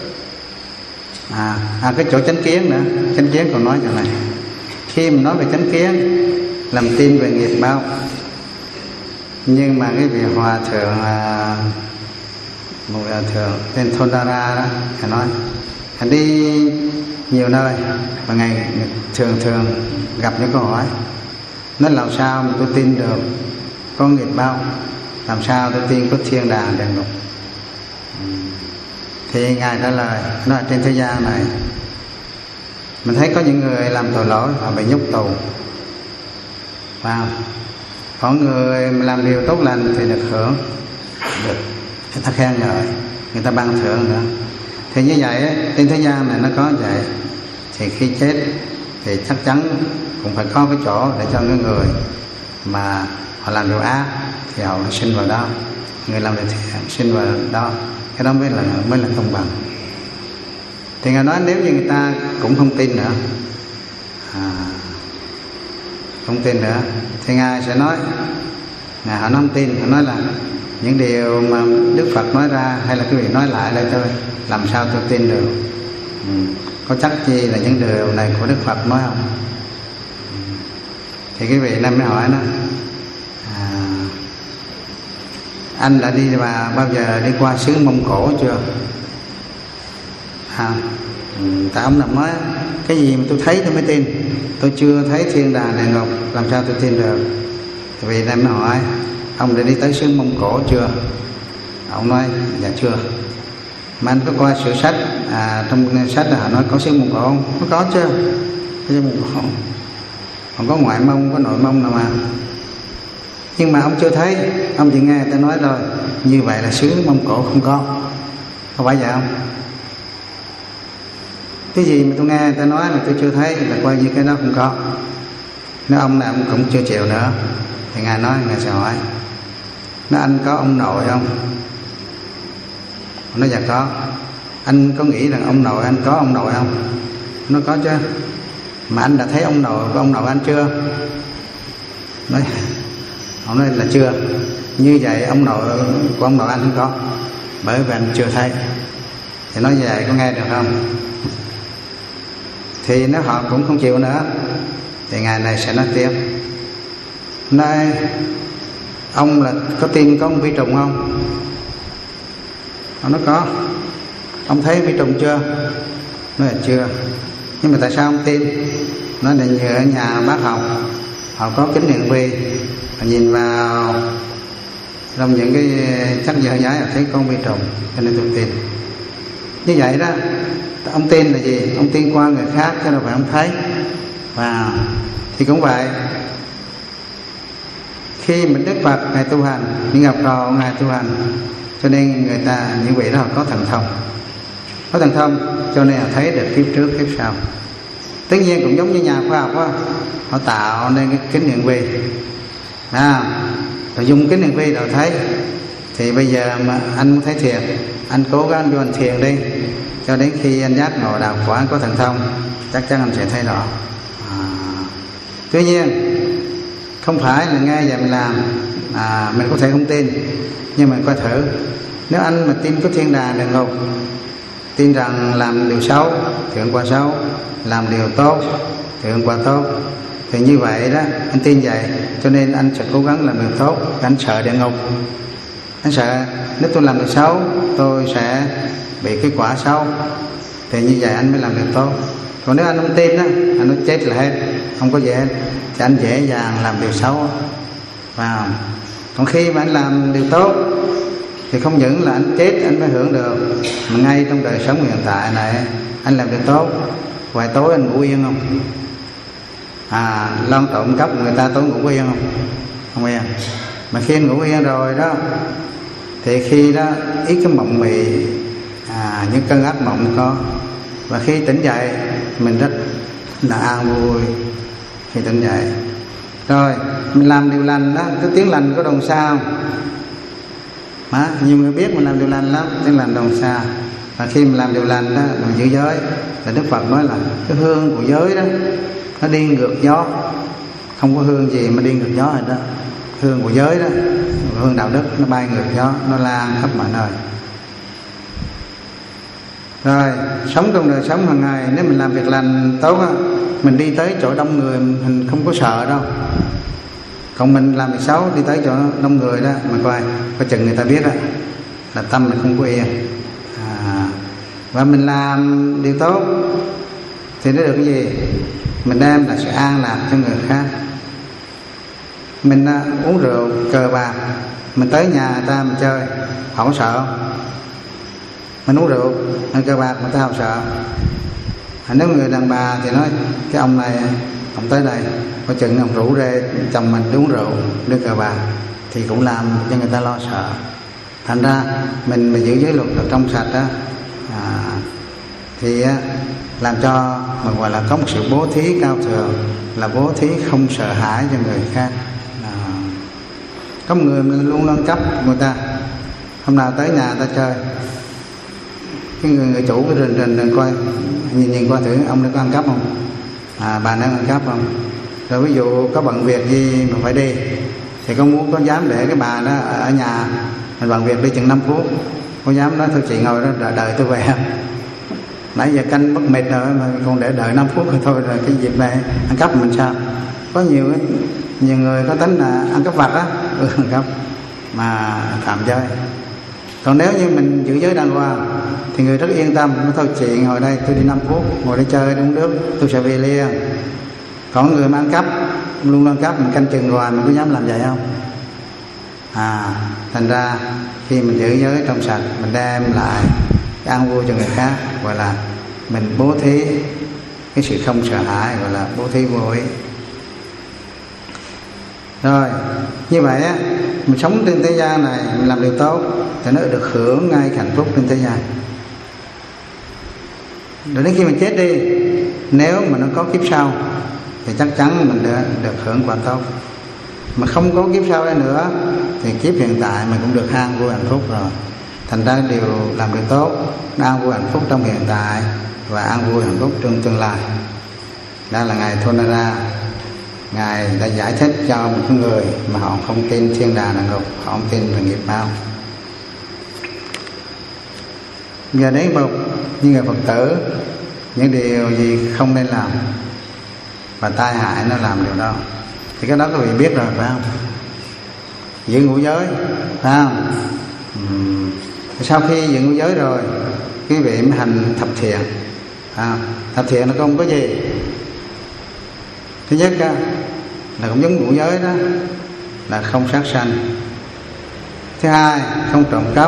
à, à cái chỗ chánh kiến nữa, chánh kiến còn nói chỗ này. Khi mình nói về chánh kiến làm tin về nghiệp báo, nhưng mà cái vị hòa thượng à, một hòa thượng tên Thondara đó, thầy nói thầy đi nhiều nơi và ngày thường thường gặp những câu hỏi, nói làm sao mà tôi tin được có nghiệp báo, làm sao tôi tin có thiên đàng địa ngục. Thì ngài trả lời nói trên thế gian này mình thấy có những người làm tội lỗi họ bị nhốt tù, phải không? Có người làm điều tốt lành thì được hưởng, được người ta khen ngợi, người ta ban thưởng nữa. Thì như vậy trên thế gian này nó có vậy. Thì khi chết thì chắc chắn cũng phải có cái chỗ để cho những người mà họ làm điều ác thì họ sinh vào đó, người làm điều thiện sinh vào đó. Cái đó mới là mới là công bằng. Thì Ngài nói nếu như người ta cũng không tin nữa, à, không tin nữa thì Ngài sẽ nói, Ngài họ không tin, họ nói là những điều mà Đức Phật nói ra hay là quý vị nói lại đây tôi làm sao tôi tin được, ừ. Có chắc chi là những điều này của Đức Phật nói không? Ừ. Thì quý vị nên mới hỏi nó, à, anh đã đi và bao giờ đi qua xứ Mông Cổ chưa? À, ừ, tại ông làm nói cái gì mà tôi thấy tôi mới tin, tôi chưa thấy thiên đàng địa ngục làm sao tôi tin được. Thì vì nên mới hỏi ông đã đi tới xứ Mông Cổ chưa? Ông nói dạ chưa. Mà anh có coi sử sách, à, trong sách là họ nói có xứ Mông Cổ không? Nó có chứ, có xứ Mông Cổ không? Còn có ngoại Mông, có nội Mông nào mà. Nhưng mà ông chưa thấy, ông chỉ nghe người ta nói thôi. Như vậy là xứ Mông Cổ không có, không phải vậy không? Cái gì mà tôi nghe người ta nói mà tôi chưa thấy là coi như cái đó không có. Nếu ông nào ông cũng chưa chịu nữa thì Ngài nói, Ngài sẽ hỏi nó anh có ông nội không? Nó dạ có. Anh có nghĩ rằng ông nội anh có ông nội không? Nó có chứ. Mà anh đã thấy ông nội của ông nội anh chưa? Nói, ông nói là chưa. Như vậy ông nội của ông nội anh không có, bởi vì anh chưa thấy. Thì nói như vậy có nghe được không? Thì nếu họ cũng không chịu nữa thì Ngài này sẽ nói tiếp, nói ông là có tin có ông vi trùng không? Ông nói có. Ông thấy vi trùng chưa? Nói là chưa. Nhưng mà tại sao ông tin? Nói là nhờ ở nhà bác học họ có kính hiển vi, họ nhìn vào trong những cái chất dơ giấy họ thấy con vi trùng cho nên tôi tin. Như vậy đó, ông tin là gì? Ông tin qua người khác chứ đâu phải ông thấy. Và thì cũng vậy, khi mình Đức Phật Ngài tu hành, những học trò Ngài tu hành, cho nên người ta, những vị đó họ có thần thông, có thần thông cho nên họ thấy được kiếp trước kiếp sau. Tất nhiên cũng giống như nhà khoa học đó, họ tạo nên cái kính hiển vi, à, rồi dùng kính hiển vi rồi thấy. Thì bây giờ mà anh muốn thấy thiền, anh cố gắng vô anh thiền đi, cho đến khi anh giác ngộ đạo quả có thần thông, chắc chắn anh sẽ thấy rõ. À, tuy nhiên không phải là nghe vậy mình làm, à, mình có thể không tin, nhưng mình coi thử. Nếu anh mà tin có thiên đàng địa ngục, tin rằng làm điều xấu thì hưởng quả xấu, làm điều tốt thì hưởng quả tốt, thì như vậy đó anh tin vậy, cho nên anh sẽ cố gắng làm điều tốt. Anh sợ địa ngục, anh sợ nếu tôi làm điều xấu tôi sẽ bị cái quả xấu, thì như vậy anh mới làm điều tốt. Còn nếu anh không tin á, anh nói chết là hết, không có gì hết, thì anh dễ dàng làm điều xấu. Và còn khi mà anh làm điều tốt thì không những là anh chết anh mới hưởng được, mà ngay trong đời sống hiện tại này anh làm điều tốt, vài tối anh ngủ yên không? À, lon trộm cắp người ta tối ngủ yên không? Không yên. Mà khi anh ngủ yên rồi đó, thì khi đó ít cái mộng mị, à, những cơn ác mộng có. Và khi tỉnh dậy mình rất là an vui khi tỉnh dậy. Rồi mình làm điều lành đó, cái tiếng lành có đồn xa không? Mà nhiều người biết mình làm điều lành lắm, tiếng lành đồn xa. Và khi mình làm điều lành đó, mình giữ giới, là Đức Phật nói là cái hương của giới đó nó đi ngược gió, không có hương gì mà đi ngược gió rồi đó. Hương của giới đó, hương đạo đức nó bay ngược gió, nó lan khắp mọi nơi. Rồi sống trong đời sống hàng ngày, nếu mình làm việc lành tốt á, mình đi tới chỗ đông người mình không có sợ đâu. Còn mình làm việc xấu đi tới chỗ đông người đó, mà coi coi chừng người ta biết đó, là tâm mình không có yên. À, và mình làm điều tốt thì nó được cái gì? Mình đem là sự an lạc cho người khác. Mình uh, uống rượu cờ bạc, mình tới nhà người ta mình chơi, họ có sợ không? Mình uống rượu mình cờ bạc người ta không sợ. À, nếu người đàn bà thì nói cái ông này ông tới đây có chừng ông rủ rê chồng mình đi uống rượu đi cờ bạc, thì cũng làm cho người ta lo sợ. Thành ra mình mà giữ giới luật được trong sạch đó, à, thì á, làm cho mình gọi là có một sự bố thí cao thượng, là bố thí không sợ hãi cho người khác. À, có một người luôn nâng cấp người ta, hôm nào tới nhà ta chơi, cái người, người chủ cái rình rình rình coi, nhìn nhìn coi thử ông đã có ăn cắp không, à, bà đang ăn cắp không. Rồi ví dụ có bận việc gì mà phải đi thì con muốn có dám để cái bà đó ở nhà mình bận việc đi chừng năm phút, có dám nói thôi chị ngồi đó đợi, đợi tôi về. Nãy giờ canh mất mệt rồi mà còn để đợi năm phút rồi thôi, rồi cái dịp này ăn cắp mình sao. Có nhiều nhiều người có tính là ăn cắp vặt á, ừ, ăn cắp mà phạm giới. Còn nếu như mình giữ giới đàng hoàng thì người rất yên tâm, nói thôi chị ngồi đây tôi đi năm phút, ngồi đây chơi uống nước tôi sẽ về liền. Còn người mà ăn cắp luôn ăn cắp, mình canh chừng hoài, mình có dám làm vậy không? À, thành ra khi mình giữ giới trong sạch, mình đem lại cái an vui cho người khác, gọi là mình bố thí cái sự không sợ hãi, gọi là bố thí vô ý. Rồi như vậy á, mình sống trên thế gian này, mình làm điều tốt thì nó được hưởng ngay hạnh phúc trên thế gian. Rồi đến khi mình chết đi, nếu mà nó có kiếp sau thì chắc chắn mình được, được hưởng quả tốt. Mà không có kiếp sau đây nữa thì kiếp hiện tại mình cũng được an vui hạnh phúc rồi. Thành ra điều làm điều tốt, an vui hạnh phúc trong hiện tại và an vui hạnh phúc trong tương lai. Đó là ngài Thonara, ngài đã giải thích cho một người mà họ không tin thiên đàng là ngục, họ không tin về nghiệp báo. Giờ đến một như người Phật tử, những điều gì không nên làm và tai hại nó làm điều đó, thì cái đó quý vị biết rồi phải không? Giữ ngũ giới phải không? Uhm. Sau khi giữ ngũ giới rồi, quý vị mới hành thập thiện. À, thập thiện nó không có gì. Thứ nhất á, là cũng giống ngũ giới đó, là không sát sanh. Thứ hai, không trộm cắp.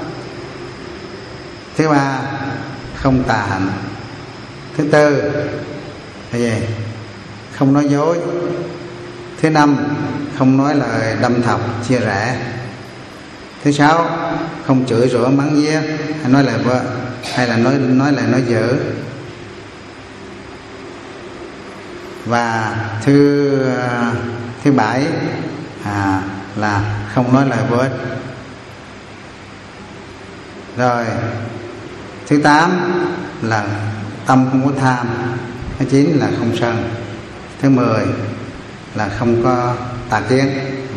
Thứ ba, không tà hạnh. Thứ tư là gì? Không nói dối. Thứ năm, không nói lời đâm thọc chia rẽ. Thứ sáu, không chửi rủa mắng nhiếc hay nói lời vợ, hay là nói nói lời nói dở. Và thứ thứ bảy à, là không nói lời vô ích. Rồi thứ tám là tâm không có tham. Thứ chín là không sân. Thứ mười là không có tà kiến. Ừ.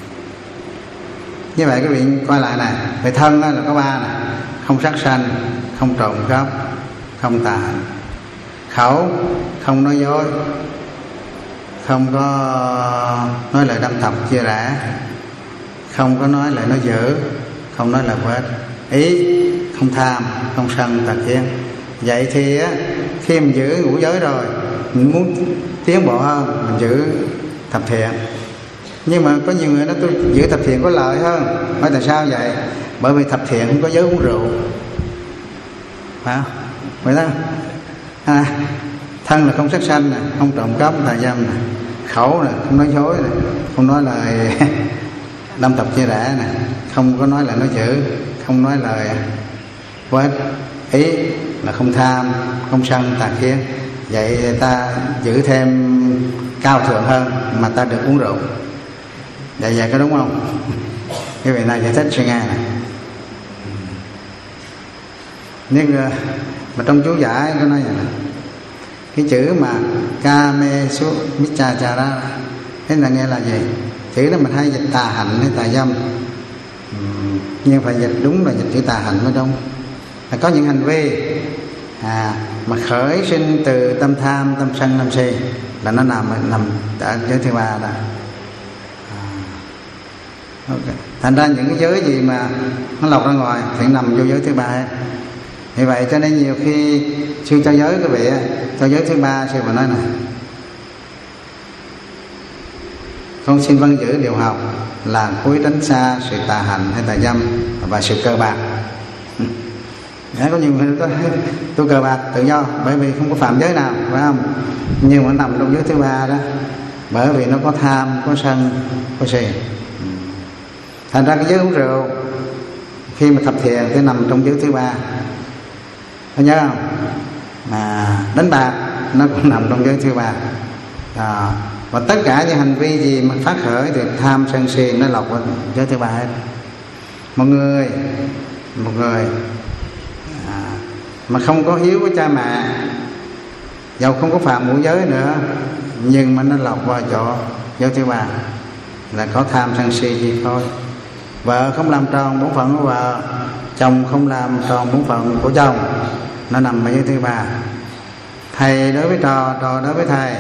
Như vậy quý vị coi lại này, về thân là có ba này: không sát sanh, không trộm cắp, không tà hạnh. Khẩu không nói dối, không có nói lời đâm thọc chia rẽ, không có nói lời nói dở, không nói lời vô ích. Ý không tham, không sân, tà kiến. Vậy thì á, khi mình giữ ngũ giới rồi, mình muốn tiến bộ hơn, mình giữ thập thiện. Nhưng mà có nhiều người nói tôi giữ thập thiện có lợi hơn. Nói tại sao vậy? Bởi vì thập thiện không có giới uống rượu, phải không? Vậy đó. À, thân là không sát sanh, không trộm cắp, tà dâm, khẩu là không nói dối, không nói lời đâm thọc chia rẽ, không có nói lời nói dữ, không nói lời vô ích. Ý là không tham, không sân, tà kiến. Vậy ta giữ thêm cao thượng hơn mà ta được uống rượu. Vậy vậy có đúng không? Cái vị này giải thích suy nghe này. Nhưng mà trong chú giải có nói vậy này, cái chữ mà kame su michachara, thế là nghe là gì? Chữ đó mình hay dịch tà hạnh hay tà dâm, nhưng phải dịch đúng là dịch chữ tà hạnh mới đúng. Là có những hành vi à, mà khởi sinh từ tâm tham, tâm sân, tâm si, là nó nằm nằm ở giới thứ ba đó. À, okay. Thành ra những cái giới gì mà nó lọc ra ngoài thì nằm vô giới thứ ba ấy. Vì vậy cho nên nhiều khi sư cho giới quý vị, cho giới thứ ba, sư vừa nói này: con xin vâng giữ điều học là cúi tránh xa sự tà hạnh hay tà dâm và sự cờ bạc. Có nhiều người có tôi cờ bạc tự do bởi vì không có phạm giới nào, phải không? Nhưng mà nằm trong giới thứ ba đó, bởi vì nó có tham, có sân, có si. Thành ra cái giới uống rượu khi mà thập thiện thì nằm trong giới thứ ba, có nhớ không? À, đánh bạc nó cũng nằm trong giới thứ ba. À, và tất cả những hành vi gì mà phát khởi thì tham sân si nó lọc vào giới thứ ba hết. Một người một người à, mà không có hiếu với cha mẹ, dầu không có phạm ngũ giới nữa, nhưng mà nó lọc vào chỗ giới thứ ba là có tham sân si gì thôi. Vợ không làm tròn bổn phận của vợ, chồng không làm tròn bổn phận của chồng, nó nằm ở giới thứ ba. Thầy đối với trò, trò đối với thầy,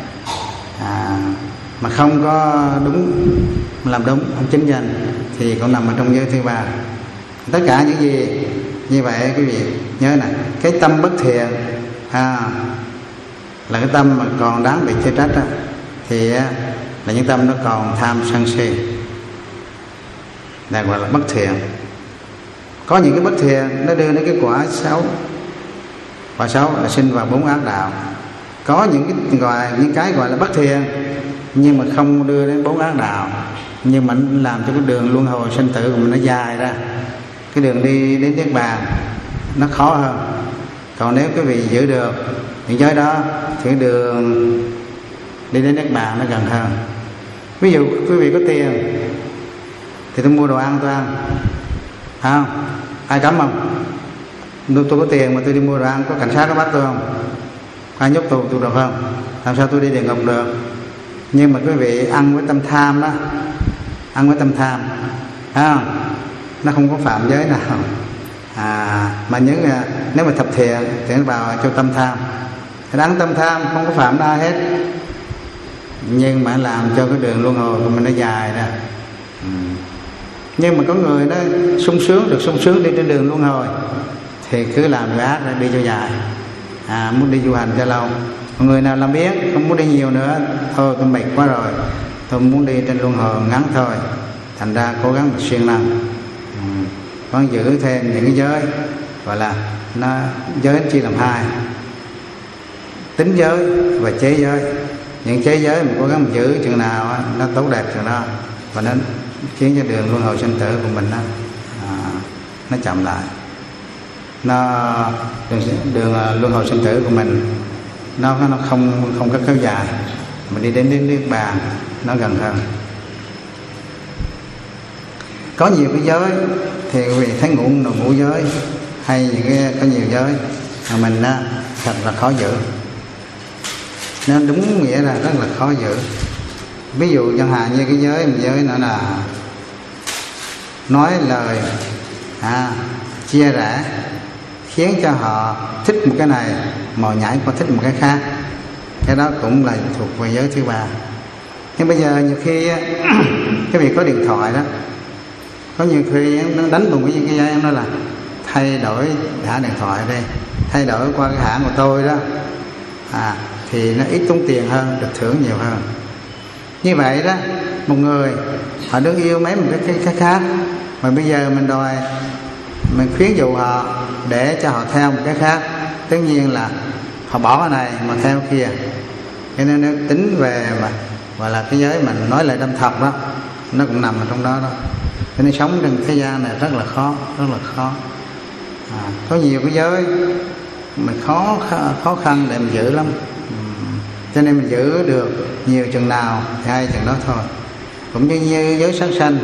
à, mà không có đúng, làm đúng, không chính danh thì cũng nằm ở trong giới thứ ba. Tất cả những gì như vậy quý vị nhớ này, cái tâm bất thiện à, là cái tâm mà còn đáng bị chê trách đó, thì là những tâm nó còn tham sân si, là gọi là bất thiện. Có những cái bất thiện nó đưa đến cái quả xấu, quả xấu là sinh vào bốn ác đạo. Có những cái gọi những cái gọi là bất thiện nhưng mà không đưa đến bốn ác đạo, nhưng mà nó làm cho cái đường luân hồi sinh tử của mình nó dài ra, cái đường đi đến niết bàn nó khó hơn. Còn nếu quý vị giữ được những giới đó thì cái đường đi đến niết bàn nó gần hơn. Ví dụ quý vị có tiền thì tôi mua đồ ăn tôi ăn, phải không? Ai cấm không? Tôi, tôi có tiền mà tôi đi mua đồ ăn, có cảnh sát có bắt tôi không? Ai nhốt tù tôi được không? Làm sao tôi đi địa ngục được? Nhưng mà quý vị ăn với tâm tham đó, ăn với tâm tham, phải không? Nó không có phạm giới nào. À, mà những nếu mà thập thiện thì nó vào cho tâm tham. Đáng tâm tham không có phạm ai hết, nhưng mà làm cho cái đường luân hồi của mình nó dài ra. Ừ. Nhưng mà có người nó sung sướng, được sung sướng đi trên đường luân hồi thì cứ làm cái ác ra đi cho dài, à, muốn đi du hành cho lâu. Còn người nào làm biết không muốn đi nhiều nữa, thôi tôi mệt quá rồi, tôi muốn đi trên luân hồi ngắn thôi, thành ra cố gắng siêng năng, ừ. Còn giữ thêm những cái giới gọi là nó giới chia làm hai, tính giới và chế giới. Những chế giới mình cố gắng mình giữ chừng nào nó tốt đẹp chừng đó, và nó khiến cho đường luân hồi sinh tử của mình nó, à, nó chậm lại, nó đường, đường luân hồi sinh tử của mình nó nó không không có kéo dài, mình đi đến đến niết bàn nó gần hơn. Có nhiều cái giới thì quý vị thấy ngũ ngũ giới hay những cái có nhiều giới mà mình á thật là khó giữ, nên đúng nghĩa là rất là khó giữ. Ví dụ chẳng hạn như cái giới một giới nữa là nói lời à, chia rẽ, khiến cho họ thích một cái này mà nhảy qua thích một cái khác, cái đó cũng là thuộc về giới thứ ba. Nhưng bây giờ nhiều khi cái việc có điện thoại đó, có nhiều khi nó đánh cùng với cái giới em nói là thay đổi thả điện thoại đi, thay đổi qua cái hãng của tôi đó, à, thì nó ít tốn tiền hơn, được thưởng nhiều hơn. Như vậy đó, một người họ đương yêu mấy một cái, cái khác, mà bây giờ mình đòi mình khuyến dụ họ để cho họ theo một cái khác, tất nhiên là họ bỏ cái này mà theo cái kia. Cho nên nếu tính về mà gọi là cái giới mình nói lại đâm thật đó, nó cũng nằm ở trong đó đó. Cho nên sống trên thế gian này rất là khó, rất là khó. À, có nhiều cái giới mình khó khó khăn để mình giữ lắm. Cho nên mình giữ được nhiều chừng nào thì hay chừng đó thôi. Cũng như, như giới sát sanh.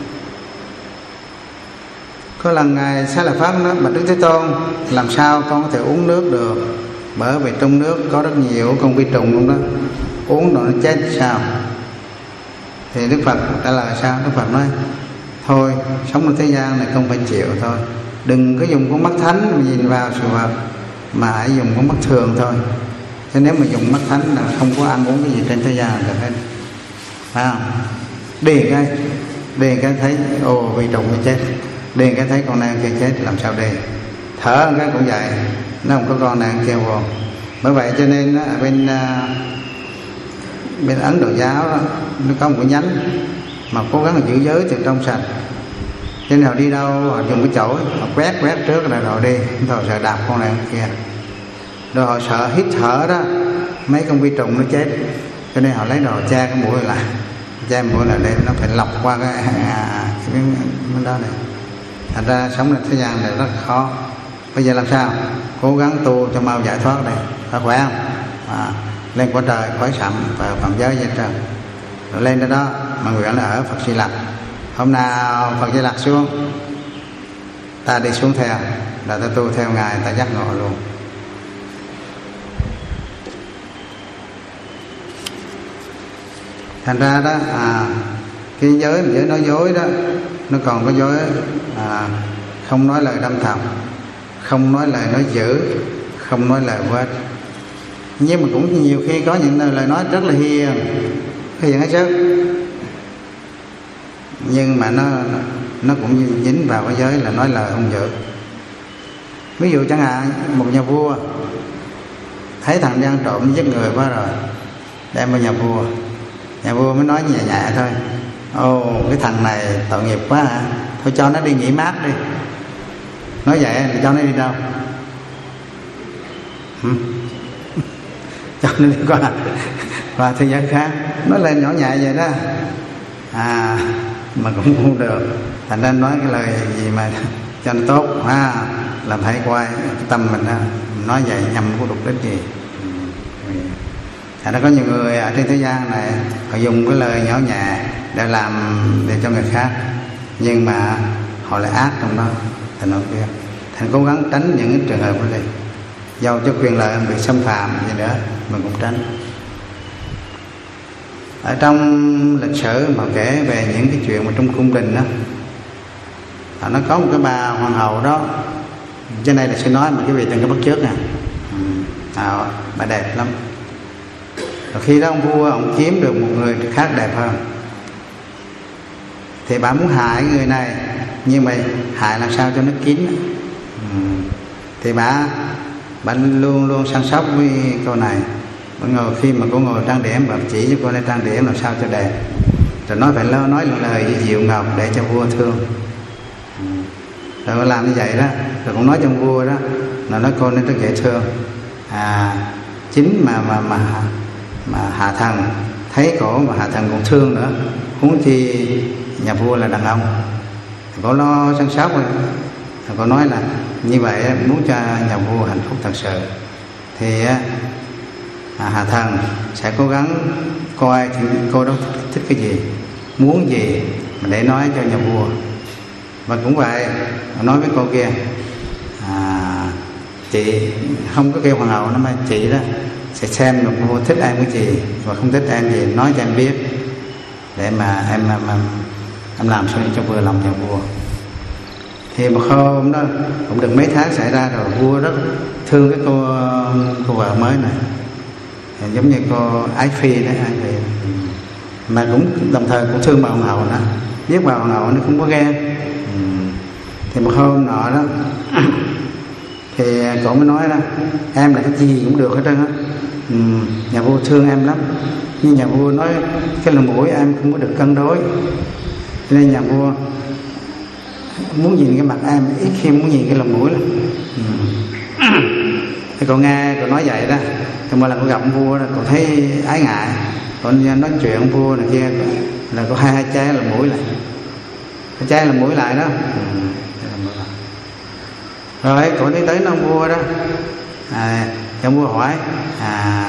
Có lần Ngài Xá Lợi Phất đó, bạch Đức Thế Tôn, làm sao con có thể uống nước được? Bởi vì trong nước có rất nhiều con vi trùng luôn đó, uống rồi nó chết sao? Thì Đức Phật trả lời sao? Đức Phật nói thôi, sống ở thế gian này không phải chịu thôi, đừng có dùng con mắt thánh mà nhìn vào sự vật, mà hãy dùng con mắt thường thôi. Chứ nếu mà dùng mắt thánh là không có ăn uống cái gì trên thế gian được hết, phải không? Điền cái điền cái thấy ồ vi trùng nó chết, điền cái thấy con này kia chết, làm sao đi? Thở cái cũng vậy, nó không có con này kia vô. Bởi vậy cho nên ở bên bên Ấn Độ giáo đó, nó có một cái nhánh mà cố gắng giữ giới từ trong sạch. Cho nên họ đi đâu họ dùng cái chổi, họ quét quét trước rồi họ đi, họ sợ đạp con này kia, rồi họ sợ hít thở đó mấy con vi trùng nó chết, cho nên họ lấy đồ che cái mũi lại, che mũi lại đây nó phải lọc qua cái, à, cái đó này. thành ra sống trên thế gian này rất khó. Bây giờ làm sao cố gắng tu cho mau giải thoát đây, phải khỏe không? À, lên quả trời cõi sậm và phạm giới vậy trời, rồi lên đó đó mà nguyện là ở Phật Di Lặc. Hôm nào Phật Di Lặc xuống, ta đi xuống theo, là ta tu theo ngài, ta giác ngộ luôn. Thành ra đó à, cái giới giới nói dối đó, nó còn có dối à, không nói lời đâm thọc, không nói lời nói dữ, không nói lời quên. Nhưng mà cũng nhiều khi có những lời nói rất là hiền, hiền hết chứ, nhưng mà nó nó cũng dính vào cái giới là nói lời không dữ. Ví dụ chẳng hạn một nhà vua thấy thằng gian trộm giết người quá rồi, đem vào nhà vua, nhà vua mới nói nhẹ nhẹ thôi: ồ, cái thằng này tội nghiệp quá hả, thôi cho nó đi nghỉ mát đi. Nói vậy là cho nó đi đâu? Cho nó đi qua qua thế giới khác. Nói lên nhỏ nhẹ vậy đó à, mà cũng không được. Thành ra nói cái lời gì mà cho nó tốt ha, làm thấy quay cái tâm mình ha, nói vậy nhằm có đục đích gì. Thành ra có nhiều người ở trên thế gian này họ dùng cái lời nhỏ nhẹ để làm để cho người khác, nhưng mà họ lại ác trong đó. Thành nói kia, thành cố gắng tránh những cái trường hợp đó đi. Dầu cho quyền lợi bị xâm phạm gì nữa mình cũng tránh. Ở trong lịch sử mà kể về những cái chuyện mà trong cung đình đó, nó có một cái bà hoàng hậu đó, trên đây là sẽ nói mà cái vị đừng có bắt chước nè. À, bà đẹp lắm. Rồi khi đó ông vua ông kiếm được một người khác đẹp hơn, thì bà muốn hại người này, nhưng mà hại làm sao cho nó kín. Thì bà bà luôn luôn săn sóc với cô này. Bà ngồi, khi mà cô ngồi trang điểm, bà chỉ cho cô này trang điểm làm sao cho đẹp, rồi nói phải nói, nói lời dịu ngọt để cho vua thương. Rồi cô làm như vậy đó, rồi cũng nói cho vua đó là nói cô nên rất dễ thương. À, chính mà mà mà mà hạ thần thấy cổ mà hạ thần còn thương nữa, huống chi nhà vua là đàn ông. Cô lo săn sóc rồi, cô nói là như vậy muốn cho nhà vua hạnh phúc thật sự thì à, hạ thần sẽ cố gắng coi cô đó thích cái gì, muốn gì mà để nói cho nhà vua. Và cũng vậy, nói với cô kia à, chị không có kêu hoàng hậu nó mà chị đó sẽ xem được vua thích em cái gì và không thích em gì, nói cho em biết để mà em mà, mà em làm sao cho vừa lòng nhà vua. Thì một hôm đó cũng được mấy tháng xảy ra rồi, vua rất thương cái cô cô vợ mới này, giống như cô Ái Phi đấy, Ái Phi. Mà cũng đồng thời cũng thương bà hoàng hậu đó, biết bà hoàng hậu nó không có ghen. Thì một hôm nọ đó thì cậu mới nói đó: em là cái gì cũng được hết trơn á, ừ, nhà vua thương em lắm, nhưng nhà vua nói cái lỗ mũi em không có được cân đối, cho nên nhà vua muốn nhìn cái mặt em ít khi muốn nhìn cái lỗ mũi lắm. Ừ. Thì cậu nghe cậu nói vậy đó, thì mỗi lần cậu gặp ông vua đó, cậu thấy ái ngại, còn nói chuyện ông vua này kia là cậu hai hai trái lỗ mũi lại, cái trái lỗ mũi lại đó. Ừ. Rồi cậu đi tới ông vua đó, à, thì ông vua hỏi à,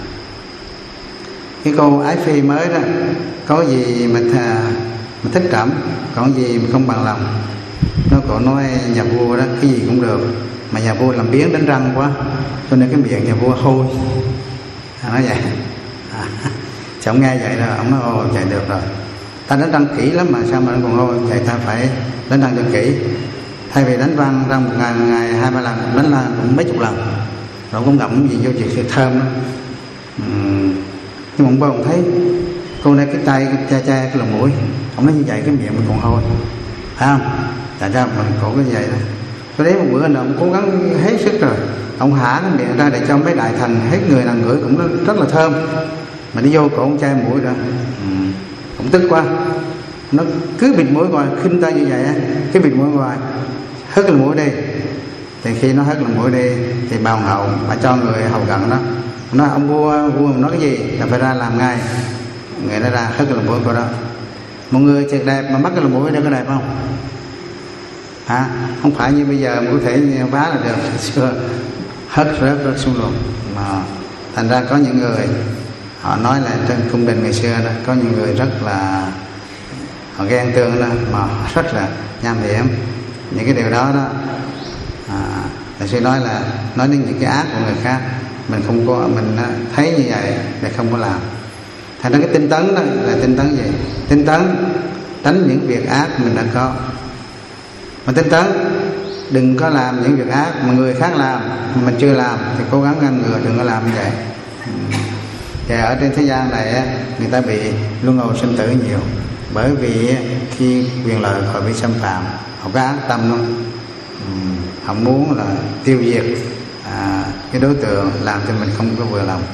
cái cô Ái Phi mới đó có gì mà, thà, mà thích trẫm, còn gì mà không bằng lòng. Nó cậu nói nhà vua đó cái gì cũng được, mà nhà vua làm biếng đánh răng quá, cho nên cái miệng nhà vua hôi. À, nói vậy à, chồng nghe vậy rồi ông nói ồ chạy được rồi, ta đánh răng kỹ lắm mà sao mà nó còn hôi, vậy ta phải đánh răng cho kỹ. Thay vì đánh răng răng một ngày, một ngày hai ba lần, đánh là cũng mấy chục lần, rồi cũng ngậm gì vô chuyện sự thơm đó. Uhm. Nhưng mà ông bà ông thấy cô này cái tay cái cha cha cái lỗ mũi, ông nói như vậy cái miệng mình còn hôi, phải không? Tại sao mình cổ cái vậy đó. Cái đấy một bữa anh ông cố gắng hết sức rồi, ông hả cái miệng ra để cho mấy đại thần hết người nào ngửi cũng rất, rất là thơm, mà đi vô cổ ông chai mũi rồi. Uhm. Cũng tức quá, nó cứ bịt mũi ngoài, khinh ta như vậy á, cái bịt mũi ngoài, hất cái mũi đi. Thì khi nó hất cái mũi đi thì bà hoàng hậu bà cho người hầu cận đó nói ông vua vua nói cái gì là phải ra làm ngay. Người nó ra hất cái mũi của đó. Một người thiệt đẹp mà mất cái mũi đó có đẹp không? à, không phải như bây giờ mà có thể phá là được. Xưa hất rớt rớt xuống luôn. Mà thành ra có những người họ nói là trên cung đình ngày xưa đó, có những người rất là họ ghen tương đó, mà rất là nham hiểm. Những cái điều đó đó à, là sư nói là nói đến những cái ác của người khác, mình không có, mình thấy như vậy để không có làm. Thành ra cái tinh tấn đó là tinh tấn gì? Tinh tấn tránh những việc ác mình đã có. Mà tinh tấn đừng có làm những việc ác mà người khác làm mà mình chưa làm thì cố gắng ngăn ngừa đừng có làm như vậy. Và ở trên thế gian này người ta bị luân hồi sinh tử nhiều, bởi vì khi quyền lợi họ bị xâm phạm, họ có ác tâm luôn, họ muốn là tiêu diệt à, cái đối tượng làm cho mình không có vừa lòng.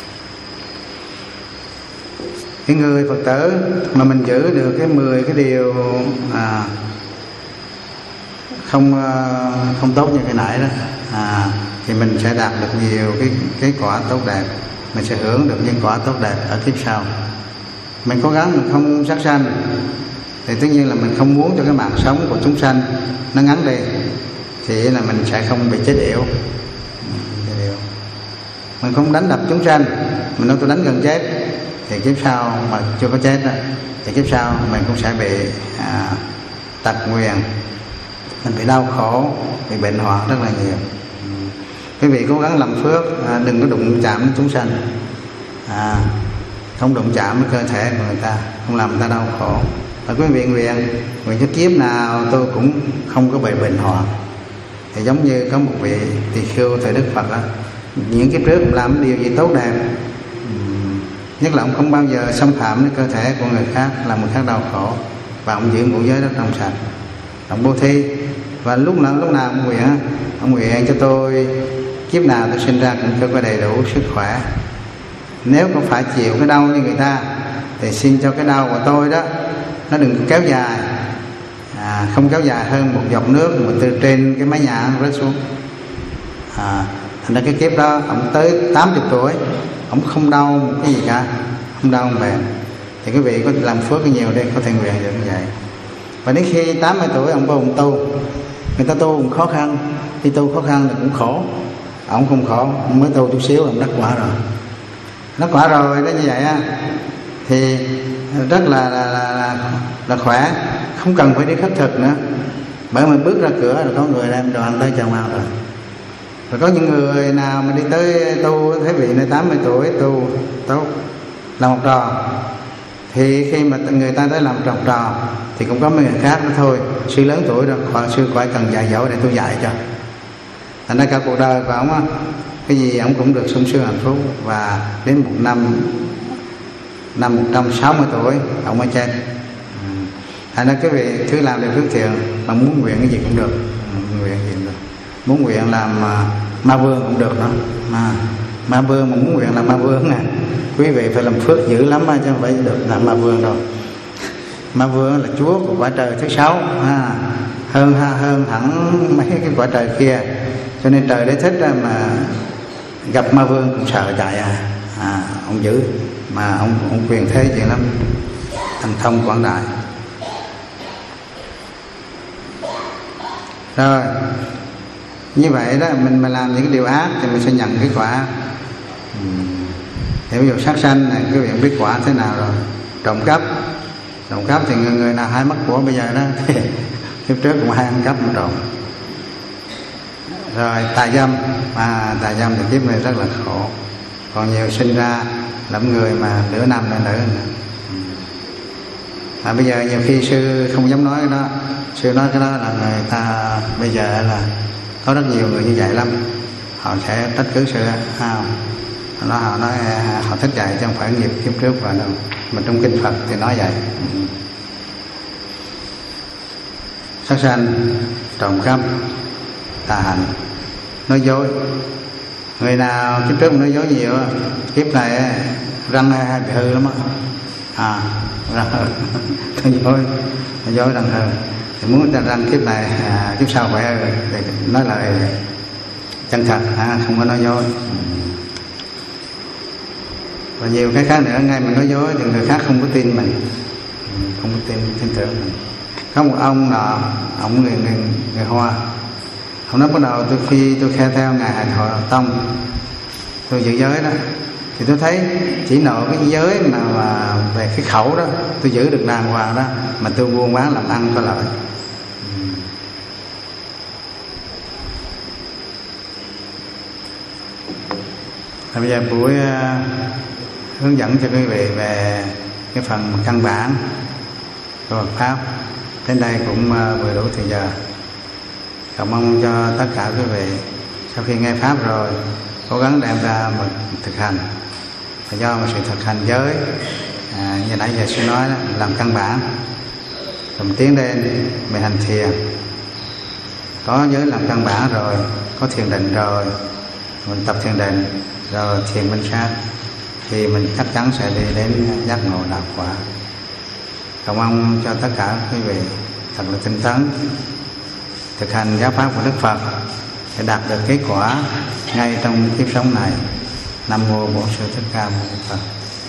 Cái người Phật tử mà mình giữ được cái mười cái điều à, không không tốt như cái nãy đó à, thì mình sẽ đạt được nhiều cái cái quả tốt đẹp, mình sẽ hưởng được những quả tốt đẹp ở kiếp sau. Mình cố gắng mình không sát sanh thì tất nhiên là mình không muốn cho cái mạng sống của chúng sanh nó ngắn đi, thì là mình sẽ không bị chết yểu. Mình không đánh đập chúng sanh, mình nói tôi đánh gần chết, thì kiếp sau mà chưa có chết đó, thì kiếp sau mình cũng sẽ bị à, tật nguyền, mình bị đau khổ, bị bệnh hoạn rất là nhiều. Quý vị cố gắng làm phước, à, đừng có đụng chạm đến chúng sanh, à, không đụng chạm với cơ thể của người ta, không làm người ta đau khổ. Và quý vị nguyện nguyện cho kiếp nào tôi cũng không có bị bệnh hoạn. Thì giống như có một vị tỳ khưu thời Đức Phật đó, những kiếp trước cũng làm điều gì tốt đẹp, nhất là ông không bao giờ xâm phạm đến cơ thể của người khác, làm người khác đau khổ, và ông giữ ngũ giới rất trong sạch, ông bố thí. Và lúc nào lúc nào ông nguyện ông nguyện cho tôi kiếp nào tôi sinh ra cũng có đầy đủ sức khỏe, nếu có phải chịu cái đau như người ta thì xin cho cái đau của tôi đó nó đừng kéo dài, à, không kéo dài hơn một giọt nước mà từ trên cái mái nhà nó rớt xuống. À, thành ra cái kiếp đó ông tới tám mươi tuổi ông không đau một cái gì cả, không đau không bệnh. Thì quý vị có làm phước nhiều đây có thể nguyện được như vậy. Và đến khi tám mươi tuổi ông vô ông tu, người ta tu cũng khó khăn, khi tu khó khăn thì cũng khổ, ông không khổ, ông mới tu chút xíu ông đắc quả rồi. Đắc quả rồi đó như vậy á thì rất là là, là là là khỏe, không cần phải đi khất thực nữa, bởi mình bước ra cửa là có người đem đồ ăn tới chào ăn rồi. Rồi có những người nào mà đi tới tu, thấy vị này tám mươi tuổi tu tốt, làm học trò, thì khi mà người ta tới làm học trò thì cũng có mấy người khác nói thôi sư lớn tuổi rồi, khoảng sư phải cần dạy dỗ để tôi dạy cho. Thành ra cả cuộc đời của ông á, cái gì ông cũng được sung sướng hạnh phúc. Và đến một năm năm một trăm sáu mươi tuổi ông mới chết. Thành ra cái vị thứ làm điều phước thiện mà muốn nguyện cái gì cũng được, nguyện gì cũng được. Muốn nguyện làm uh, ma vương cũng được đó, mà ma vương mà muốn nguyện làm ma vương nè, quý vị phải làm phước dữ lắm chứ không phải được làm ma vương đâu. Ma vương là chúa của quả trời thứ sáu, à, hơn ha hơn hẳn mấy cái quả trời kia, cho nên trời đế thích mà gặp ma vương cũng sợ chạy à, à ông dữ mà ông ông quyền thế chuyện lắm, thần thông quảng đại. Rồi như vậy đó, mình mà làm những cái điều ác thì mình sẽ nhận cái quả ác. Thì ví dụ sát sanh này, quý vị biết quả thế nào rồi. Trộm cắp, trộm cắp thì người, người nào hay mất của bây giờ đó thì kiếp trước cũng hay ăn cắp mà trộm. Rồi tà dâm, à tà dâm thì kiếp này rất là khổ, còn nhiều sinh ra lắm người mà nửa năm nửa nữ nữa. À, bây giờ nhiều khi sư không dám nói cái đó, sư nói cái đó là người ta bây giờ là có rất nhiều người như vậy lắm, họ sẽ trách cứ sư à, nó họ nói họ thích dạy chứ không phải nghiệp kiếp trước và đâu, mà trong kinh Phật thì nói vậy. Sát sanh, trộm cắp, tà hạnh, nói dối. Người nào kiếp trước nói dối nhiều, kiếp này răng hay bị hư lắm á, à răng hư, nói dối, nói dối răng hư. Thì muốn răng kiếp này à, kiếp sau phải hư thì nói lời chân thật, à, không có nói dối. Và nhiều cái khác nữa, ngay mình nói dối thì người khác không có tin mình, không có tin tin tưởng mình. Có một ông nọ, ông người, người, người Hoa, ông nói bắt đầu tôi khi tôi khe theo ngài Hải Thọ Tông, tôi giữ giới đó, thì tôi thấy chỉ nội cái giới mà, mà về cái khẩu đó tôi giữ được đàng hoàng đó, mà tôi buôn bán làm ăn có lợi. Thì bây giờ buổi uh, hướng dẫn cho quý vị về cái phần căn bản của Phật pháp đến đây cũng uh, vừa đủ thời giờ. Cầu mong cho tất cả quý vị sau khi nghe pháp rồi cố gắng đem ra một thực hành. Và do một sự thực hành giới à, như nãy giờ sư nói đó, làm căn bản, rồi mình tiến lên mình hành thiền. Có giới làm căn bản rồi, có thiền định rồi, mình tập thiền định rồi thiền minh sát, thì mình chắc chắn sẽ đi đến giác ngộ đạo quả. Cầu mong cho tất cả quý vị thật là tinh tấn thực hành giáo pháp của Đức Phật để đạt được kết quả ngay trong kiếp sống này. Nam mô Bổn Sư Thích Ca Mâu Ni Phật.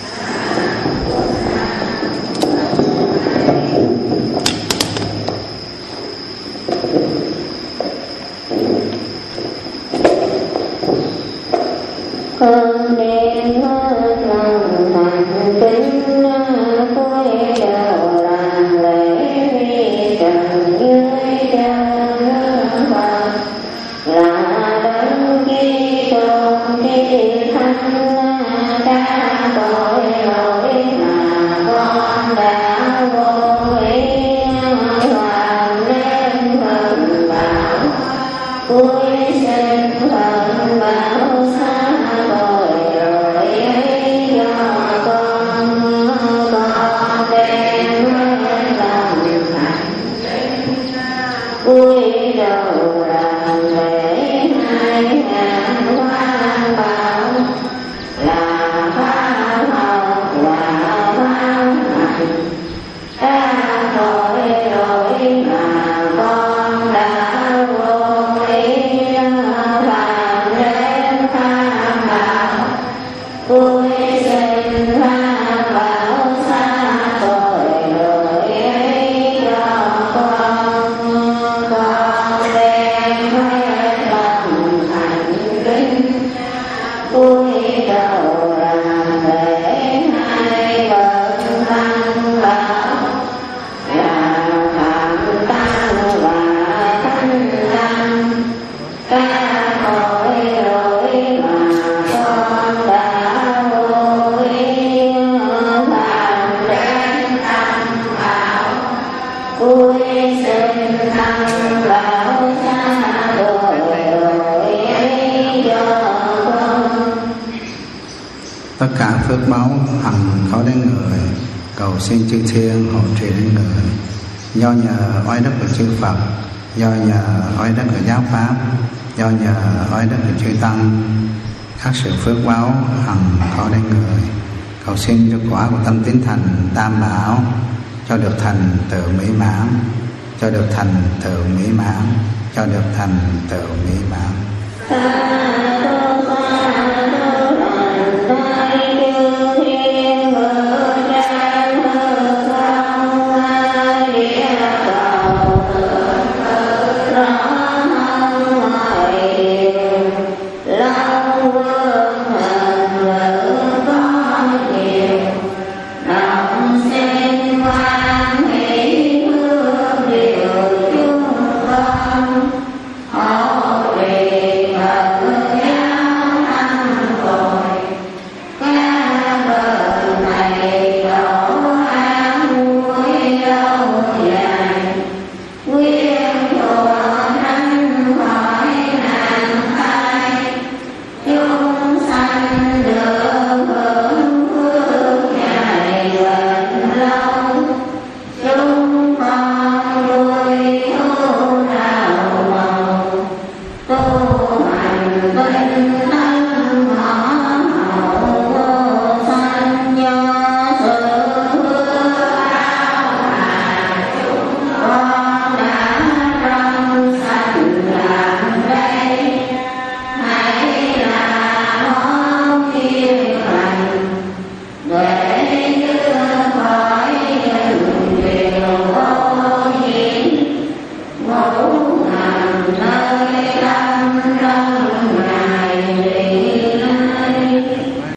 Con đem lòng thành kính cúi đầu làm lễ vi trần dưới chân Phật, là đấng Kitô tri thánh đã tội lỗi mà con đã vô ý làm nên phần bảo, cúi xin phần bảo xa tội lỗi ấy cho con. Con đem lòng thành cúi đầu làm lễ hai ngàn quan bảo, là pháp học và pháp hành đã tội lỗi mà con đã vô ý làm nên pháp bảo, cúi xin pháp bảo xa tội lỗi ấy cho con. Con đem hết lòng thành kính cúi đầu làm lễ hai bậc tăng bảo, là phạm tăng và thánh tăng các tội lỗi mà con đã vô ý làm nên tăng bảo, cúi xin tăng bảo xa tội lỗi ấy cho con. Tất cả phước báu hằng có đến người, cầu xin chư thiên hộ trì đến người. Do nhờ oai đức của chư Phật, do nhờ oai đức của giáo pháp, do nhờ oai đức của chư tăng, các sự phước báu hằng có đến người, cầu xin cho quả của tâm tín thành tam bảo cho được thành tựu mỹ mãn, cho được thành tựu mỹ mãn, cho được thành tựu mỹ mãn.